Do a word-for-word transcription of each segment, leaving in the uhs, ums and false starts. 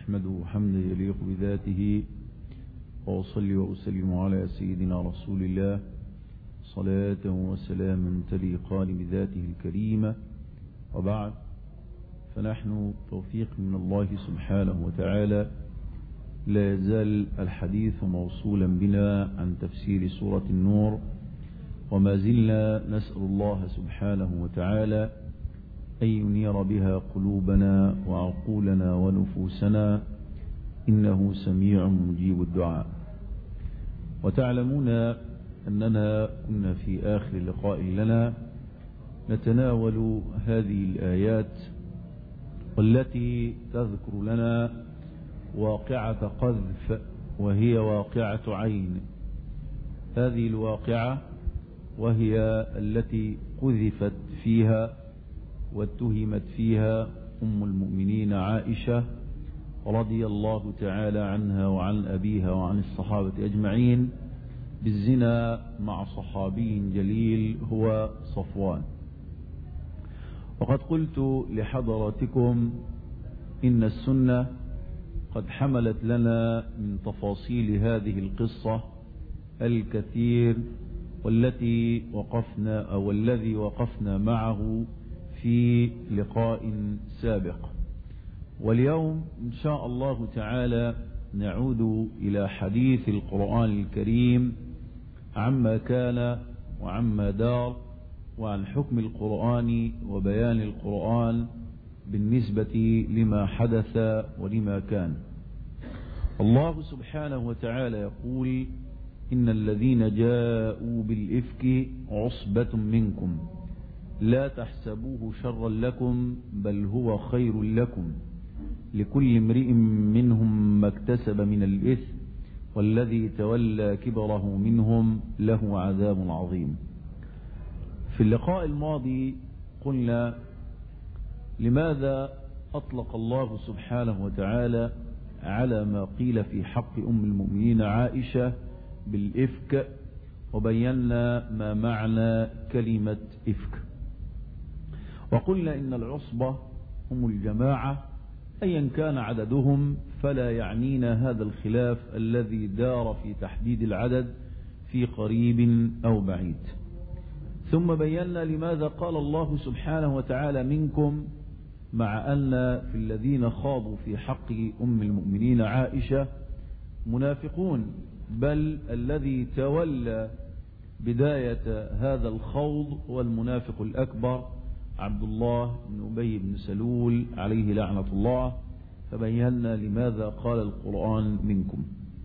أحمده حمدا يليق بذاته، وأصلي وأسلم على سيدنا رسول الله صلاة وسلاما تليقان بذاته الكريمة. وبعد، فنحن توفيق من الله سبحانه وتعالى لا يزال الحديث موصولا بنا عن تفسير سورة النور، وما زلنا نسأل الله سبحانه وتعالى أن ينير بها قلوبنا وعقولنا ونفوسنا، إنه سميع مجيب الدعاء. وتعلمون أننا كنا في آخر لقاء لنا نتناول هذه الآيات والتي تذكر لنا واقعة قذف، وهي واقعة عين. هذه الواقعة وهي التي قذفت فيها واتهمت فيها أم المؤمنين عائشة رضي الله تعالى عنها وعن أبيها وعن الصحابة أجمعين بالزنا مع صحابي جليل هو صفوان. وقد قلت لحضراتكم إن السنة قد حملت لنا من تفاصيل هذه القصة الكثير، والتي وقفنا أو الذي وقفنا معه في لقاء سابق. واليوم إن شاء الله تعالى نعود إلى حديث القرآن الكريم عما كان وعما دار، وعن حكم القرآن وبيان القرآن بالنسبة لما حدث ولما كان. الله سبحانه وتعالى يقول: إن الذين جاءوا بالإفك عصبة منكم لا تحسبوه شرا لكم بل هو خير لكم، لكل امرئ منهم ما اكتسب من الإثم والذي تولى كبره منهم له عذاب عظيم. في اللقاء الماضي قلنا لماذا أطلق الله سبحانه وتعالى على ما قيل في حق أم المؤمنين عائشة بالإفك، وبينا ما معنى كلمة إفك. وقلنا إن العصبة هم الجماعة أيا كان عددهم، فلا يعنينا هذا الخلاف الذي دار في تحديد العدد في قريب أو بعيد. ثم بينا لماذا قال الله سبحانه وتعالى منكم، مع أن في الذين خاضوا في حق أم المؤمنين عائشة منافقون، بل الذي تولى بداية هذا الخوض هو المنافق الأكبر عبد الله بن أبي بن سلول عليه لعنة الله. فبينا لماذا قال القرآن منكم.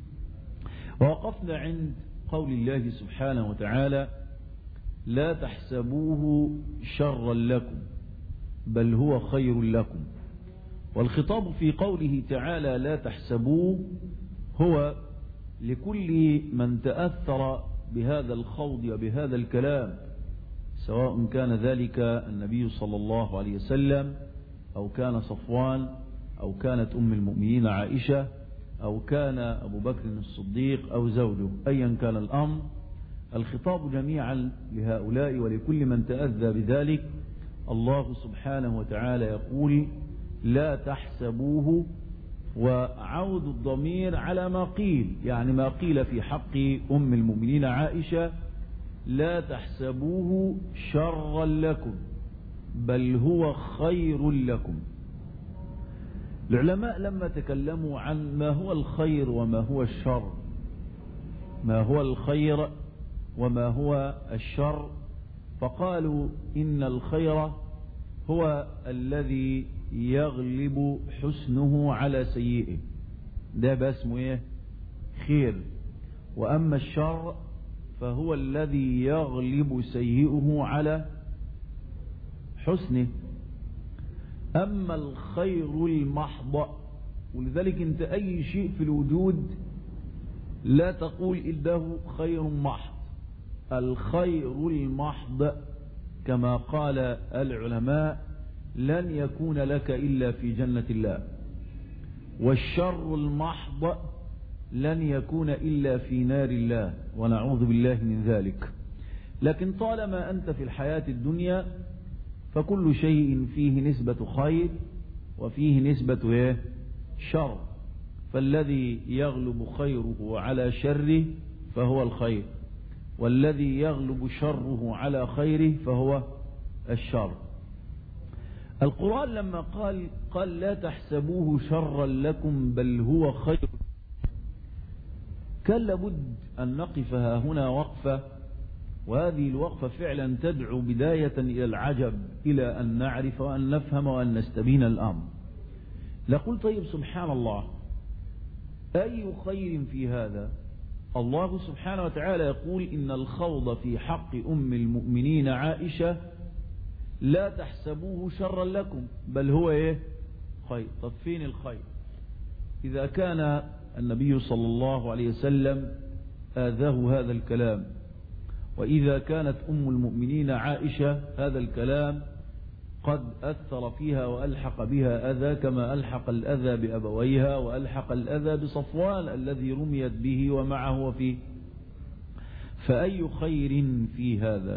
ووقفنا عند قول الله سبحانه وتعالى: لا تحسبوه شرا لكم بل هو خير لكم. والخطاب في قوله تعالى لا تحسبوه هو لكل من تأثر بهذا الخوض وبهذا الكلام، سواء كان ذلك النبي صلى الله عليه وسلم أو كان صفوان أو كانت أم المؤمنين عائشة أو كان أبو بكر الصديق أو زوجه، أيا كان الأمر. الخطاب جميعا لهؤلاء ولكل من تأذى بذلك. الله سبحانه وتعالى يقول: لا تحسبوه، وعود الضمير على ما قيل، يعني ما قيل في حق أم المؤمنين عائشة: لا تحسبوه شرا لكم بل هو خير لكم. العلماء لما تكلموا عن ما هو الخير وما هو الشر، ما هو الخير وما هو الشر، فقالوا إن الخير هو الذي يغلب حسنه على سيئه، ده باسمه ايه؟ خير. وأما الشر فهو الذي يغلب سيئه على حسنه. أما الخير المحض، ولذلك انت أي شيء في الوجود لا تقول إنه خير محض. الخير المحض كما قال العلماء لن يكون لك إلا في جنة الله، والشر المحض لن يكون إلا في نار الله، ونعوذ بالله من ذلك. لكن طالما أنت في الحياة الدنيا فكل شيء فيه نسبة خير وفيه نسبة شر. فالذي يغلب خيره على شره فهو الخير، والذي يغلب شره على خيره فهو الشر. القرآن لما قال قال لا تحسبوه شرا لكم بل هو خير، كان لابد أن نقف ها هنا وقفة، وهذه الوقفة فعلا تدعو بداية إلى العجب، إلى أن نعرف وأن نفهم وأن نستبين الأمر. لقل طيب سبحان الله، أي خير في هذا؟ الله سبحانه وتعالى يقول إن الخوض في حق أم المؤمنين عائشة لا تحسبوه شرا لكم بل هو إيه؟ خير. طب فين الخير؟ إذا كان النبي صلى الله عليه وسلم آذاه هذا الكلام، وإذا كانت أم المؤمنين عائشة هذا الكلام قد أثر فيها وألحق بها أذى كما ألحق الأذى بأبويها وألحق الأذى بصفوان الذي رميت به ومعه فيه، فأي خير في هذا؟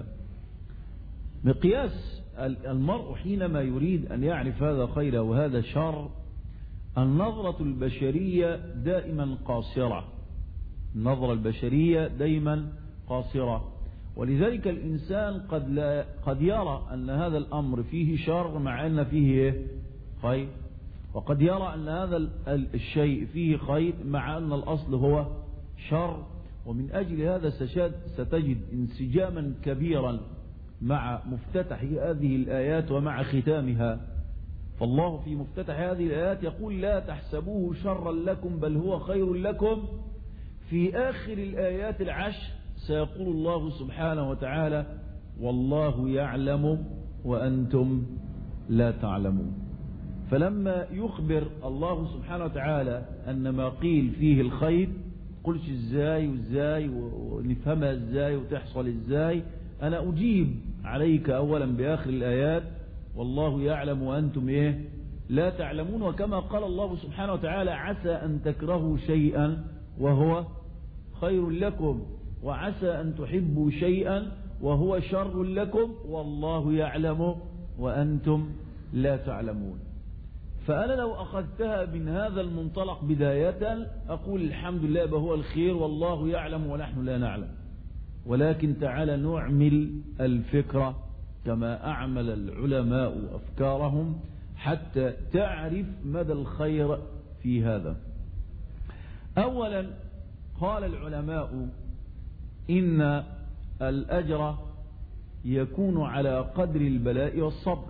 مقياس المرء حينما يريد أن يعرف هذا خير وهذا شر، النظرة البشرية دائما قاصرة، النظرة البشرية دائما قاصرة، ولذلك الإنسان قد لا قد يرى أن هذا الأمر فيه شر مع أن فيه خير، وقد يرى أن هذا الشيء فيه خير مع أن الأصل هو شر. ومن أجل هذا ستجد انسجاما كبيرا مع مفتتح هذه الآيات ومع ختامها. فالله في مفتتح هذه الآيات يقول لا تحسبوه شرا لكم بل هو خير لكم. في آخر الآيات العشر سيقول الله سبحانه وتعالى والله يعلم وأنتم لا تعلمون. فلما يخبر الله سبحانه وتعالى أن ما قيل فيه الخير، قلش ازاي وازاي ونفهمها ازاي وتحصل ازاي، أنا أجيب عليك أولا بآخر الآيات والله يعلم وأنتم إيه لا تعلمون. وكما قال الله سبحانه وتعالى عسى أن تكرهوا شيئا وهو خير لكم، وعسى أن تحبوا شيئا وهو شر لكم، والله يعلم وأنتم لا تعلمون. فأنا لو أخذتها من هذا المنطلق بداية أقول الحمد لله بهو الخير والله يعلم ونحن لا نعلم. ولكن تعالى نعمل الفكرة كما أعمل العلماء أفكارهم حتى تعرف مدى الخير في هذا. أولا قال العلماء إن الأجر يكون على قدر البلاء والصبر،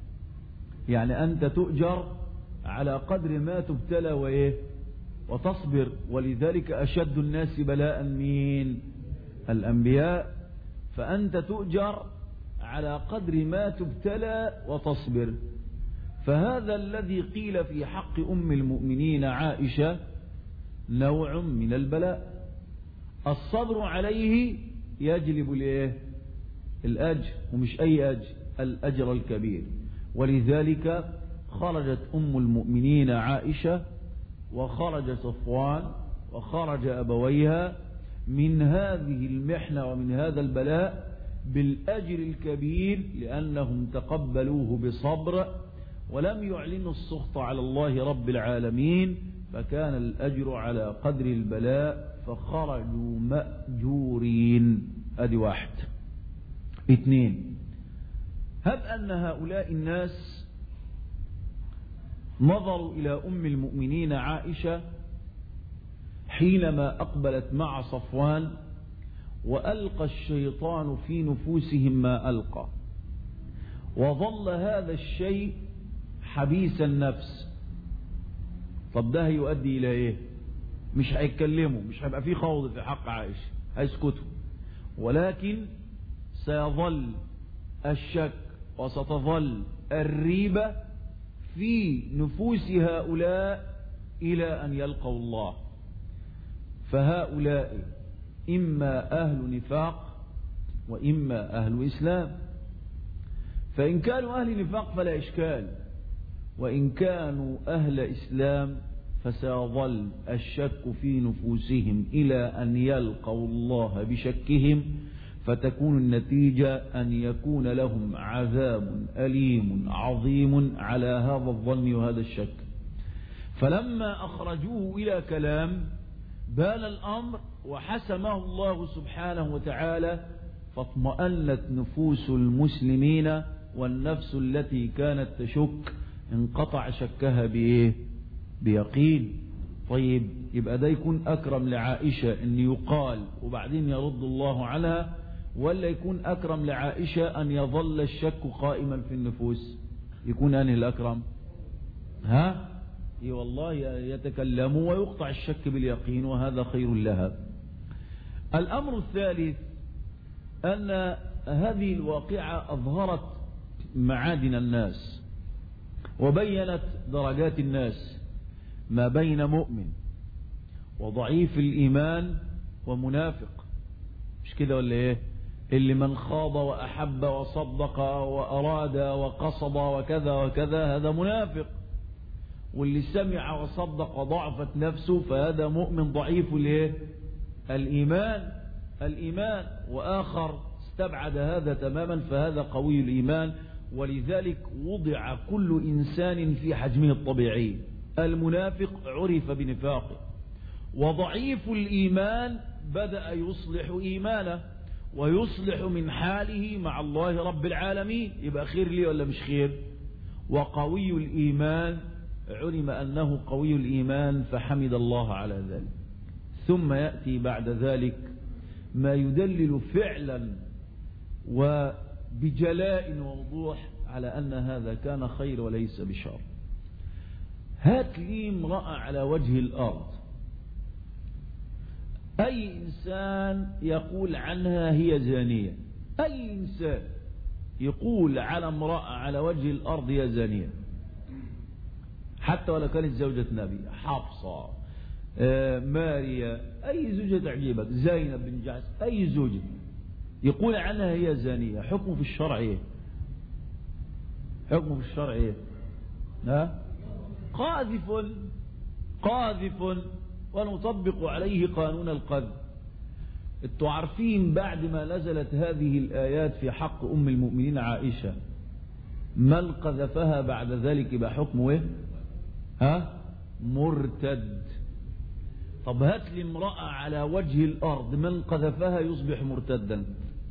يعني أنت تؤجر على قدر ما تبتلى وإيه وتصبر. ولذلك أشد الناس بلاء مين؟ الأنبياء. فأنت تؤجر على قدر ما تبتلى وتصبر. فهذا الذي قيل في حق أم المؤمنين عائشة نوع من البلاء، الصبر عليه يجلب الايه الأجر، ومش أي أجر، الأجر الكبير. ولذلك خرجت أم المؤمنين عائشة وخرج صفوان وخرج أبويها من هذه المحنة ومن هذا البلاء بالأجر الكبير، لأنهم تقبلوه بصبر ولم يعلنوا السخط على الله رب العالمين، فكان الأجر على قدر البلاء فخرجوا مأجورين. أدي واحد. اثنين، هب أن هؤلاء الناس نظروا إلى أم المؤمنين عائشة حينما أقبلت مع صفوان وألقى الشيطان في نفوسهم ما ألقى، وظل هذا الشيء حبيس النفس. طب ده هيؤدي إلى إيه؟ مش هيتكلموا، مش هيبقى فيه خوض في حق عائشة، هيسكتوا، ولكن سيظل الشك وستظل الريبة في نفوس هؤلاء إلى أن يلقوا الله. فهؤلاء إما أهل نفاق وإما أهل إسلام. فإن كانوا أهل نفاق فلا إشكال، وإن كانوا أهل إسلام فسيظل الشك في نفوسهم إلى أن يلقوا الله بشكهم، فتكون النتيجة أن يكون لهم عذاب أليم عظيم على هذا الظن وهذا الشك. فلما أخرجوه إلى كلام بان الأمر وحسمه الله سبحانه وتعالى، فاطمأنت نفوس المسلمين، والنفس التي كانت تشك انقطع شكها بإيه؟ بيقين. طيب يبقى ده يكون أكرم لعائشة أن يقال وبعدين يرد الله عنها، ولا يكون أكرم لعائشة أن يظل الشك قائما في النفوس؟ يكون أنه الأكرم؟ ها؟ اي والله يتكلم ويقطع الشك باليقين، وهذا خير لها. الأمر الثالث أن هذه الواقعة أظهرت معادن الناس وبينت درجات الناس، ما بين مؤمن وضعيف الإيمان ومنافق، مش كده ولا ايه؟ اللي من خاض وأحب وصدق وأراد وقصد وكذا وكذا هذا منافق، واللي سمع وصدق وضعفت نفسه فهذا مؤمن ضعيف الايه؟ الإيمان الإيمان وآخر استبعد هذا تماما فهذا قوي الإيمان. ولذلك وضع كل إنسان في حجمه الطبيعي. المنافق عرف بنفاقه، وضعيف الإيمان بدأ يصلح إيمانه ويصلح من حاله مع الله رب العالمين، يبقى خير ليه ولا مش خير؟ وقوي الإيمان علم أنه قوي الإيمان فحمد الله على ذلك. ثم يأتي بعد ذلك ما يدلل فعلا وبجلاء ووضوح على أن هذا كان خير وليس بشر. هات لي امرأة على وجه الأرض أي إنسان يقول عنها هي زانية، أي إنسان يقول على امرأة على وجه الأرض هي زانية، حتى ولا كانت زوجة نبي، حفصة، آه، ماريا، أي زوجة تعجبك، زينب بن جحش، أي زوجة يقول عنها هي زانية، حكمه في الشرع إيه؟ حكمه في الشرع إيه؟ ها؟ قاذف قاذف ونطبق عليه قانون القذف. انتوا عارفين بعد ما نزلت هذه الآيات في حق أم المؤمنين عائشة من قذفها بعد ذلك بحكمه إيه؟ ها؟ مرتد. طب هات لي امرأة على وجه الأرض من قذفها يصبح مرتدا.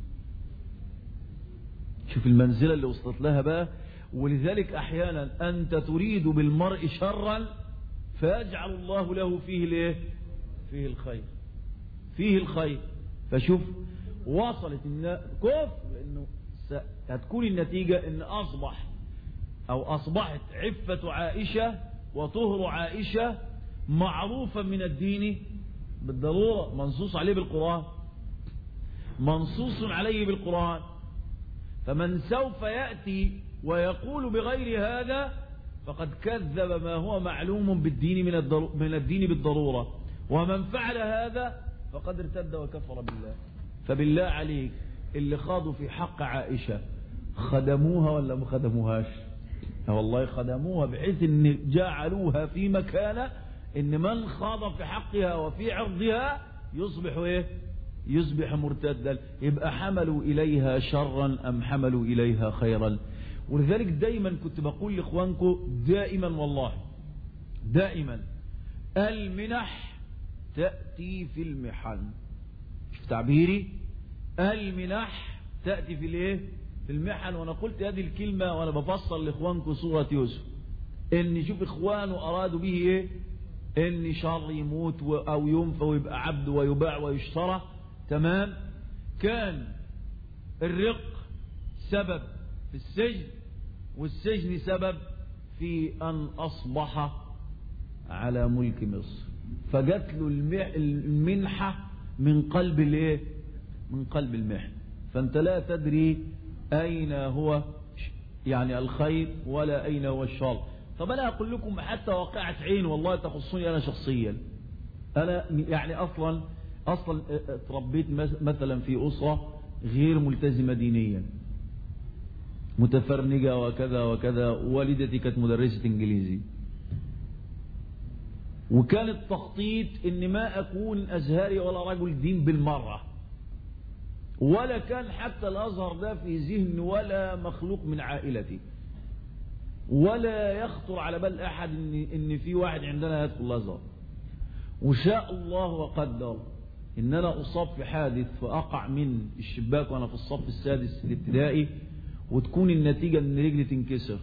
شوف المنزلة اللي وصلت لها بقى. ولذلك أحيانا أنت تريد بالمرء شرا فيجعل الله له فيه الايه؟ فيه الخير، فيه الخير. فشوف وصلت كفر، لأنه هتكون النتيجة أن أصبح أو أصبحت عفة عائشة وطهر عائشة معروفا من الدين بالضرورة، منصوص عليه بالقرآن، منصوص عليه بالقرآن. فمن سوف يأتي ويقول بغير هذا فقد كذب ما هو معلوم بالدين من, من الدين بالضرورة، ومن فعل هذا فقد ارتد وكفر بالله. فبالله عليك اللي خاضوا في حق عائشة خدموها ولا ما خدموهاش؟ والله خدموها، بحيث ان جعلوها في مكانة ان من خاض في حقها وفي عرضها يصبح ايه؟ يصبح مرتدا. يبقى حملوا اليها شرا ام حملوا اليها خيرا؟ ولذلك دائما كنت بقول لاخوانكم دائما والله دائما المنح تأتي في المحن. شوف تعبيري، المنح تأتي في الايه؟ في المحن. وانا قلت هذه الكلمة وانا بفصل لاخوانكم سورة يوسف، ان شوف اخوانه ارادوا به ايه؟ ان شر يموت او ينفى ويبقى عبد ويباع ويشترى. تمام؟ كان الرق سبب في السجن، والسجن سبب في ان اصبح على ملك مصر، فجت له المنحة من قلب الايه؟ من قلب المحن. فانت لا تدري اين هو يعني الخير ولا اين هو الشر. طب انا اقول لكم حتى واقعة عين والله تخصني انا شخصيا. انا يعني اصلا اصلا تربيت مثلا في اسرة غير ملتزمة دينيا، متفرنجة وكذا وكذا. والدتي كانت مدرسة انجليزي، وكان التخطيط ان ما اكون ازهري ولا رجل دين بالمرة، ولا كان حتى الازهر ده في ذهن ولا مخلوق من عائلتي. ولا يخطر على بال أحد إن, إن في واحد عندنا يدخل الأزهر. وشاء الله وقدر إن أنا أصاب في حادث فأقع من الشباك وأنا في الصف السادس الابتدائي، وتكون النتيجة إن رجلي تنكسر.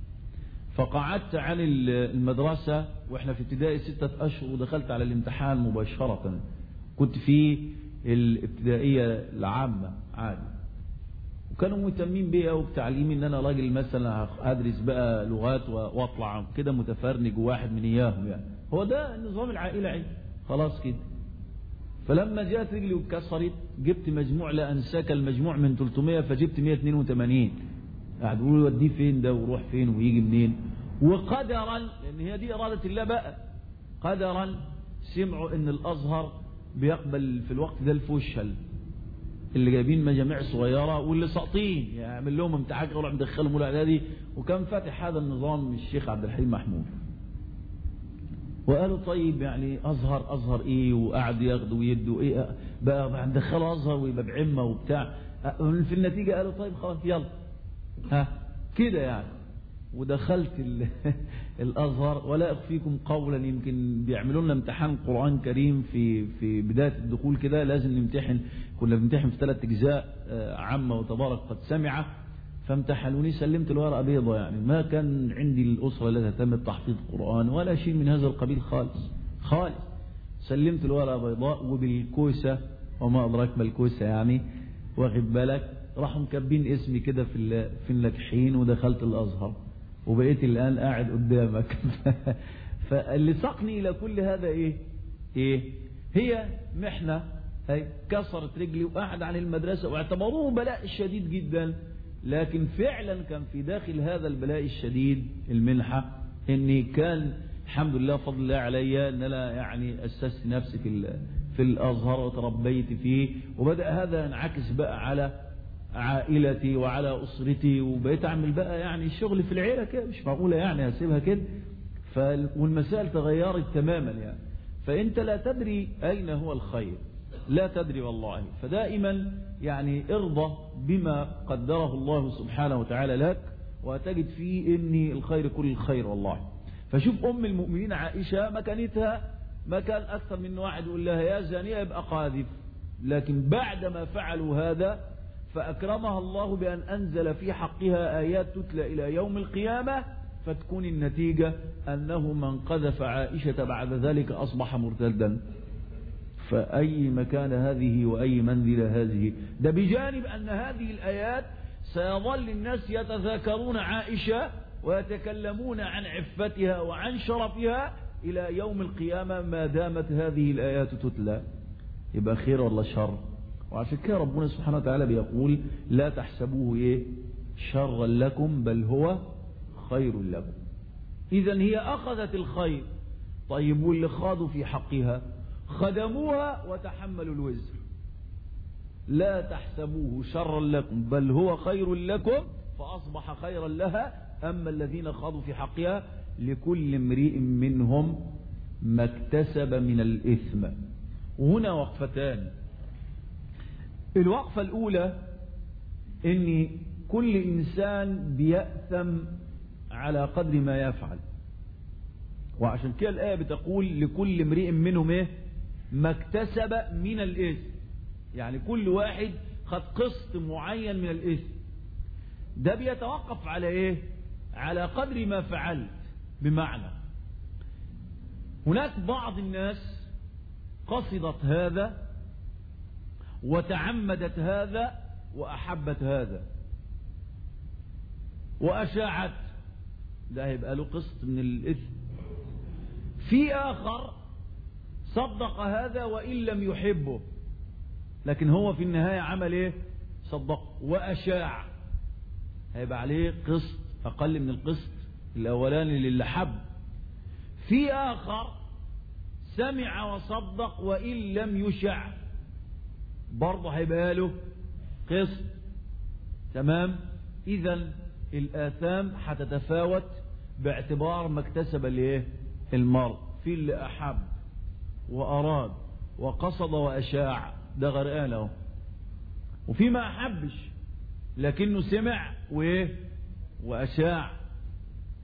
فقعدت عن المدرسة وإحنا في ابتدائي ستة أشهر، ودخلت على الامتحان مباشرة. كنت في الابتدائية العامة عادي، وكانوا مهتمين بيا وبتعليمي إن أنا راجل مثلا أدرس بقى لغات وأطلع كده متفرنج وواحد من إياهم يعني. هو ده النظام العائلة عندي خلاص كده. فلما جاءت رجلي واتكسرت جبت مجموع لا أنساك المجموع من ثلاثمائة، فجبت مائة واثنين وثمانين. قاعد يقولوا وديه فين ده وروح فين ويجي منين. وقدرا، لأن هي دي إرادة الله بقى، قدرا سمعوا إن الأزهر بيقبل في الوقت ده الفشل اللي جايبين مجاميع صغيرة واللي ساقطين، يعمل لهم امتحان ولا مدخلهم ولا اعدادي. وكان فاتح هذا النظام الشيخ عبد الحليم محمود. وقالوا طيب يعني أزهر أزهر إيه، وقعدوا ياخدوا ويدوا إيه بقى، ندخلوا أزهر ويبقى بعمة وبتاع. في النتيجة قالوا طيب خلاص يلا ها كده يعني. ودخلت الأزهر، ولا أخفيكم قولا يمكن بيعملوا لنا امتحان قرآن كريم في في بداية الدخول كده، لازم نمتحن. كنا بنمتحن في ثلاث أجزاء، عامة وتبارك قد سمع. فامتحنوني، سلمت الورقة بيضة يعني. ما كان عندي الأسرة التي تهتم بتحفيظ القرآن ولا شيء من هذا القبيل خالص خالص. سلمت الورقة بيضاء وبالكوسة، وما أدراك ما الكوسة يعني، واخد بالك. راحوا مكبين اسمي كده في في الناجحين، ودخلت الأزهر وبقيت الآن قاعد قدامك. فاللي ساقني إلى كل هذا إيه إيه هي محنة. هي كسرت رجلي وقعد عن المدرسة، واعتبروه بلاء شديد جدا. لكن فعلا كان في داخل هذا البلاء الشديد المنحة، إني كان الحمد لله فضل الله علي أن أنا يعني أسست نفسي في في الأزهر وتربيت فيه. وبدأ هذا ينعكس بقى على عائلتي وعلى أسرتي، وبقيت أعمل بقى يعني شغل في العيلة كده، مش معقولة يعني هسيبها كده. والمسائل تغيرت تماما يعني. فأنت لا تدري أين هو الخير، لا تدري والله. فدائما يعني ارضى بما قدره الله سبحانه وتعالى لك، وتجد فيه إن الخير كل الخير والله. فشوف أم المؤمنين عائشة مكانتها ما كان أكثر من واحد يقول لها يا زانية يبقى قاذف. لكن بعدما فعلوا هذا فأكرمها الله بأن أنزل في حقها آيات تتلى إلى يوم القيامة، فتكون النتيجة أنه من قذف عائشة بعد ذلك أصبح مرتدا. فأي مكان هذه وأي منزلة هذه. ده بجانب أن هذه الآيات سيظل الناس يتذاكرون عائشة ويتكلمون عن عفتها وعن شرفها إلى يوم القيامة ما دامت هذه الآيات تتلى. يبقى خير ولا شر؟ وعشان كده ربنا سبحانه وتعالى بيقول لا تحسبوه إيه شرا لكم بل هو خير لكم. إذن هي أخذت الخير. طيب واللي خاضوا في حقها خدموها وتحملوا الوزر. لا تحسبوه شرا لكم بل هو خير لكم فأصبح خيرا لها. أما الذين خاضوا في حقها لكل امرئ منهم ما اكتسب من الإثم. وهنا وقفتان. الوقفة الأولى إن كل إنسان بيأثم على قدر ما يفعل، وعشان كده الآية بتقول لكل امرئ منهم إيه ما اكتسب من الإثم. يعني كل واحد خد قسط معين من الإثم. ده بيتوقف على إيه؟ على قدر ما فعلت. بمعنى هناك بعض الناس قصدت هذا وتعمدت هذا وأحبت هذا وأشاعت، ده هيبقى له قسط من الإثم. في آخر صدق هذا وإن لم يحبه، لكن هو في النهاية عمل إيه؟ صدق وأشاع، هيبقى عليه قسط أقل من القسط الأولاني للي حب. في آخر سمع وصدق وإن لم يشع، برضه هيبقى له قسط. تمام؟ إذن الآثام هتتفاوت باعتبار ما اكتسب الايه المرء. في اللي أحب وأراد وقصد وأشاع ده غرقان له، وفي ما أحبش لكنه سمع وإيه وأشاع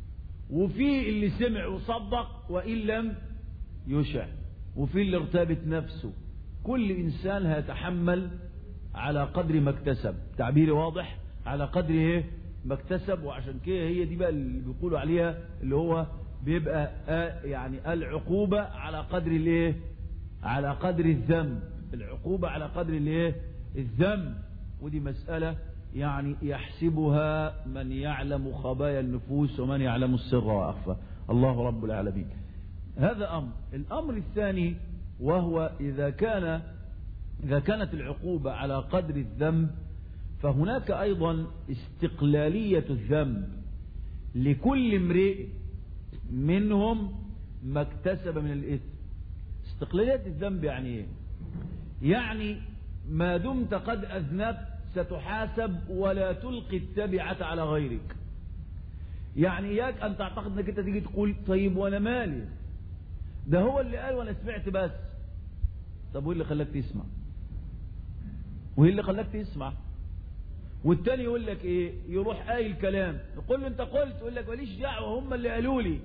وفي اللي سمع وصدق وإن لم يشع، وفي اللي ارتابت نفسه. كل إنسان هيتحمل على قدر ما اكتسب. تعبيري واضح؟ على قدر ايه ما اكتسب. وعشان كده هي دي بقى اللي بيقولوا عليها اللي هو بيبقى آه يعني العقوبة على قدر الايه، على قدر الذنب. العقوبة على قدر الايه، الذنب. ودي مسألة يعني يحسبها من يعلم خبايا النفوس ومن يعلم السر وأخفى، الله رب العالمين. هذا أمر. الأمر الثاني وهو إذا كان إذا كانت العقوبة على قدر الذنب، فهناك أيضا استقلالية الذنب لكل امرئ منهم ما اكتسب من الإثم. استقلالية الذنب يعني إيه؟ يعني ما دمت قد أذنبت ستحاسب ولا تلقي التبعة على غيرك. يعني إياك أن تعتقد أنك أنت تيجي تقول طيب وأنا مالي، ده هو اللي قال وأنا سمعت بس. طب وإيه اللي خلاك تسمع؟ وإيه اللي خلاك تسمع؟ والتاني يقول لك إيه؟ يروح قايل كلام، يقول له أنت قلت، يقول لك ماليش دعوة هم اللي قالوا لي.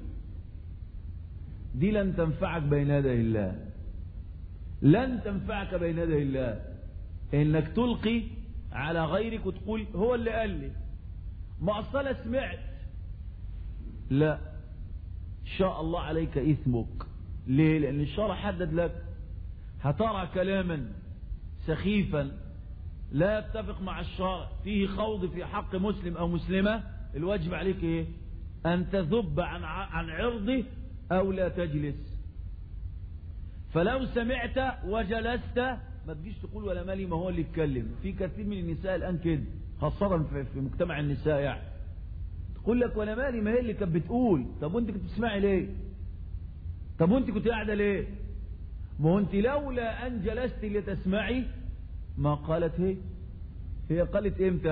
دي لن تنفعك بين يدي الله، لن تنفعك بين يدي الله إنك تلقي على غيرك وتقول هو اللي قال لي، ما أصلا سمعت. لا، إن شاء الله عليك إثمك. ليه؟ لأن الشرع حدد لك هترى كلاما سخيفا لا يتفق مع الشرع فيه خوض في حق مسلم أو مسلمة، الواجب عليك إيه؟ أن تذب عن عن عرضه أو لا تجلس. فلو سمعت وجلست ما تجيش تقول ولا مالي، ما هو اللي يتكلم. في كثير من النساء الآن كده، خاصة في مجتمع النساء، يعني تقول لك ولا مالي، ما هي اللي كانت بتقول. طب وانت كنت بتسمعي ليه؟ طب وانت كنت قاعدة ليه؟ ما هو انت لولا أن جلست لتسمعي ما قالت هي. هي قالت امتى؟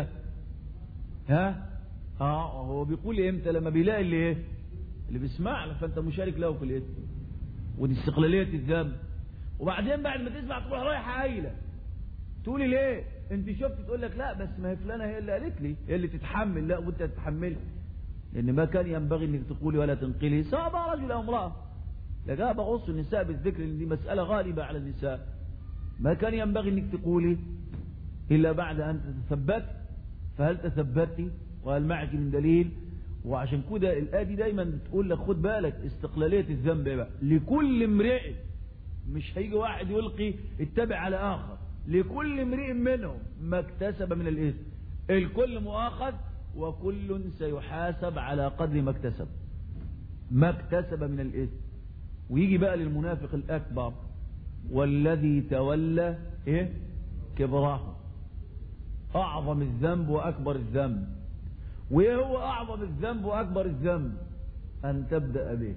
ها؟ اه هو بيقول امتى؟ لما بيلاقي اللي ايه؟ اللي بيسمع له، فانت مشارك له في الاثم. ودي استقلالية الذنب. وبعدين بعد ما تسمع تروح رايحة قايلة تقولي ليه؟ انت شفت؟ تقول لك لا بس ما هي فلانة هي اللي قالت لي، هي اللي تتحمل. لا، وانت تتحمل، لان ما كان ينبغي انك تقولي ولا تنقلي سواء بقى رجل او امرأة. لقاها بغص النساء بالذكر لان دي مسألة غالبة على النساء. ما كان ينبغي انك تقولي الا بعد ان تتثبت. فهل تثبتي؟ وهل معك من دليل؟ وعشان كده الآية دي دايما بتقول لك خد بالك استقلالية الذنب بقى لكل امرئ. مش هيجي واحد يلقي التبع على آخر، لكل امرئ منهم ما اكتسب من الإثم. الكل مؤاخذ وكل سيحاسب على قدر ما اكتسب ما اكتسب من الإثم. ويجي بقى للمنافق الأكبر والذي تولى إيه؟ كبره. أعظم الذنب وأكبر الذنب. وإيه هو أعظم الذنب وأكبر الذنب؟ أن تبدأ به.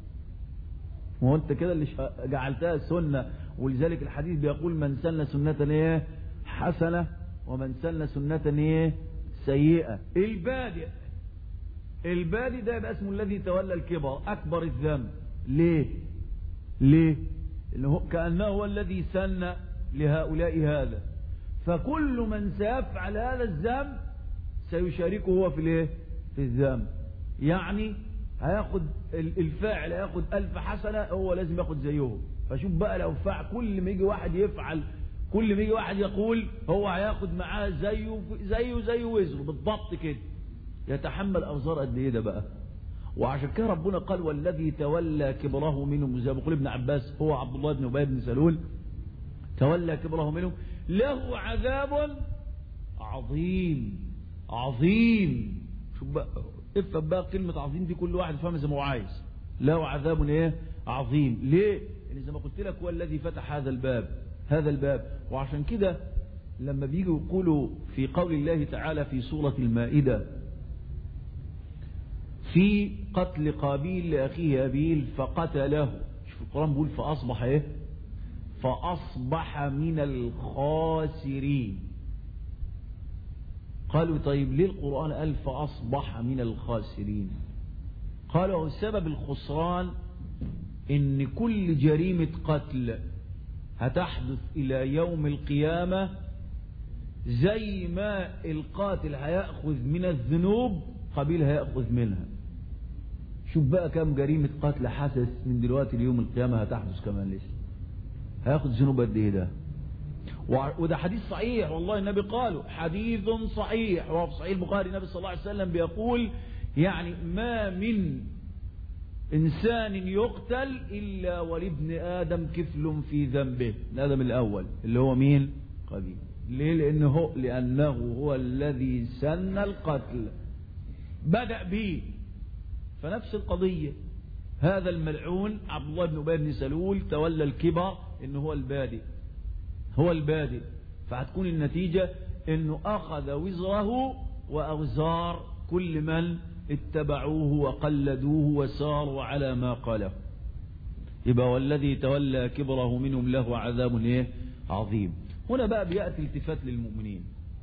وأنت كده اللي جعلتها سنة. ولذلك الحديث بيقول من سن سنة إيه؟ حسنة، ومن سن سنة إيه؟ سيئة. البادئ البادئ ده يبقى اسمه الذي تولى الكبر، أكبر الذنب. ليه؟ ليه؟ لأنه كأنه هو الذي سن لهؤلاء هذا. فكل من سيفعل هذا الذنب سيشاركه هو في الايه؟ في الذنب. يعني هياخد الفاعل هياخد ألف حسنة، هو لازم ياخد زيهم. فشوف بقى لو فعل كل ما يجي واحد يفعل، كل ما يجي واحد يقول هو هياخد معاه زيه زيه زيه وزره بالضبط كده، يتحمل أوزار قد ايه ده بقى. وعشان كده ربنا قال والذي تولى كبره منهم، زي ما بيقول ابن عباس هو عبد الله بن أبي بن سلول، تولى كبره منهم له عذاب عظيم. عظيم. شوف بقى، افهم بقى كلمة عظيم دي كل واحد يفهمها زي ما هو عايز. له عذاب ايه؟ عظيم. ليه؟ لأن زي ما قلت لك هو الذي فتح هذا الباب هذا الباب. وعشان كده لما بيجوا يقولوا في قول الله تعالى في سورة المائدة في قتل قابيل لأخيه هابيل فقتله، شوف القرآن بيقول فأصبح ايه؟ فأصبح من الخاسرين. قالوا طيب ليه القرآن قال فأصبح من الخاسرين؟ قالوا سبب الخسران إن كل جريمة قتل هتحدث إلى يوم القيامة زي ما القاتل هيأخذ من الذنوب قابيل هيأخذ منها. شوف بقى كم جريمة قتل حاسس من دلوقتي ليوم القيامة هتحدث كمان لسه. هياخد ذنوب قد ايه ده؟ وده حديث صحيح والله، النبي قاله حديث صحيح، وهو في صحيح البخاري النبي صلى الله عليه وسلم بيقول يعني ما من إنسان يقتل إلا ولابن آدم كفل في ذنبه. آدم الأول اللي هو مين؟ قابيل. ليه؟ لأنه, لأنه هو الذي سن القتل، بدأ به. فنفس القضية، هذا الملعون عبد الله بن أبي بن سلول تولى الكبر إنه هو البادئ، هو البادئ. فهتكون النتيجة إنه أخذ وزره وأوزار كل من اتبعوه وقلدوه وساروا على ما قاله. يبقى والذي تولى كبره منهم له عذاب ايه عظيم. هنا بقى بيأتي التفات للمؤمنين.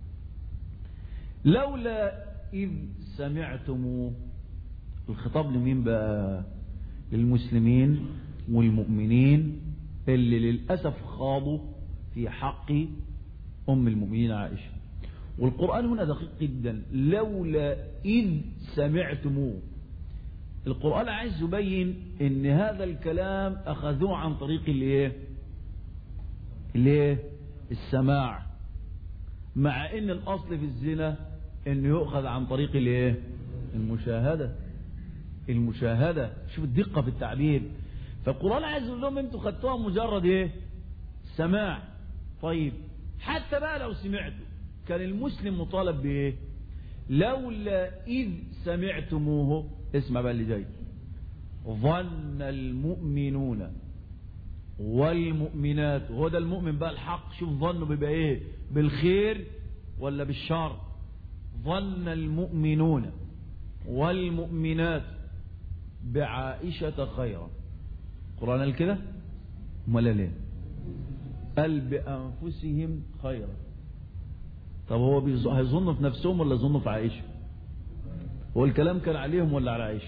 لولا إذ سمعتموه، الخطاب لمين بقى؟ للمسلمين والمؤمنين اللي للأسف خاضوا في حق أم المؤمنين عائشة. والقرآن هنا دقيق جدا. لولا إذ سمعتموه، القرآن عايز يبين ان هذا الكلام أخذوه عن طريق الايه الايه السماع، مع ان الأصل في الزنا انه يؤخذ عن طريق الايه المشاهدة. المشاهدة، شوف الدقة في التعبير. فالقرآن عايز يقول لهم انتوا خدتوها مجرد ايه سماع. طيب حتى بقى لو سمعتوا كان المسلم مطالب بايه؟ لولا إذ سمعتموه، اسمع بقى اللي جاي، ظن المؤمنون والمؤمنات. هو ده المؤمن بقى الحق. شوف ظنه بيبقى ايه، بالخير ولا بالشر؟ ظن المؤمنون والمؤمنات بعائشة خيرا. القرآن قال كده؟ امال ليه؟ قال بأنفسهم خيرا. طب هو هيظنوا في نفسهم ولا يظنوا في عائشة؟ هو الكلام كان عليهم ولا على عائشة؟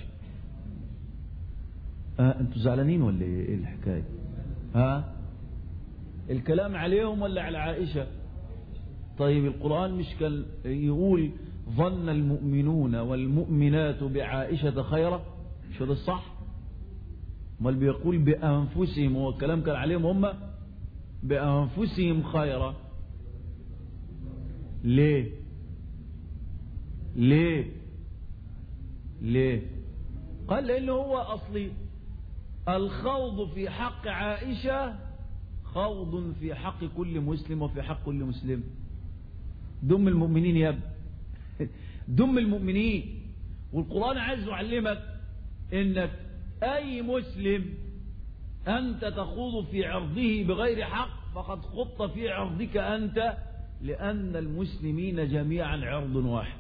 ها انتوا زعلانين ولا ايه الحكاية؟ ها الكلام عليهم ولا على عائشة؟ طيب القرآن مش كان يقول ظن المؤمنون والمؤمنات بعائشة خيرا؟ مش ده الصح؟ امال بيقول بأنفسهم، هو الكلام كان عليهم هم؟ بأنفسهم خيرا. ليه ليه ليه قال لأنه هو أصلي الخوض في حق عائشة خوض في حق كل مسلم وفي حق كل مسلم. دم المؤمنين يا ابن، دم المؤمنين. والقرآن عايز يعلمك انك اي مسلم انت تخوض في عرضه بغير حق فقد خضت في عرضك انت، لأن المسلمين جميعا عرض واحد،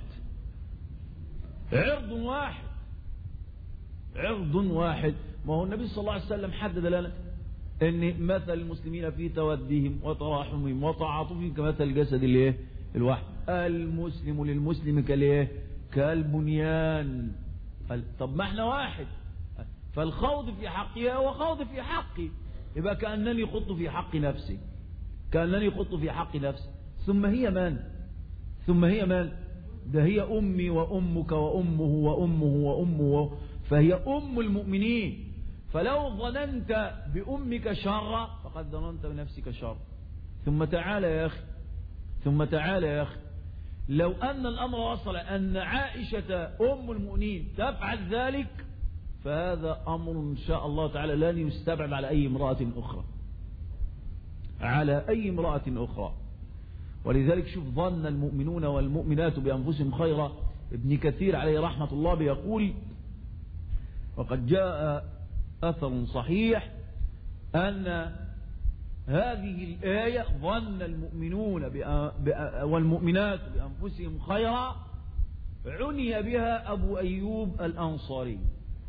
عرض واحد، عرض واحد. ما هو النبي صلى الله عليه وسلم حدد لنا ان مثل المسلمين في تودهم وتراحمهم وتعاطفهم كمثل الجسد الايه الواحد. المسلم للمسلم كالايه كالبنيان. طب ما احنا واحد، فالخوض في حقها هو خوض في حقي. يبقى كأنني خضت في حق نفسي، كأنني خضت في حق نفسي. ثم هي من ثم هي من ده هي أمي وأمك وأمه وأمه وأمه، فهي أم المؤمنين. فلو ظننت بأمك شرا فقد ظننت بنفسك شر. ثم تعالى يا أخي ثم تعالى يا أخي لو أن الأمر وصل أن عائشة أم المؤمنين تفعل ذلك فهذا أمر إن شاء الله تعالى لن يستبعد على أي امرأة أخرى، على أي امرأة أخرى. ولذلك شوف ظن المؤمنون والمؤمنات بأنفسهم خيرا. ابن كثير عليه رحمة الله بيقول وقد جاء أثر صحيح أن هذه الآية ظن المؤمنون والمؤمنات بأنفسهم خيرا عني بها أبو أيوب الأنصاري.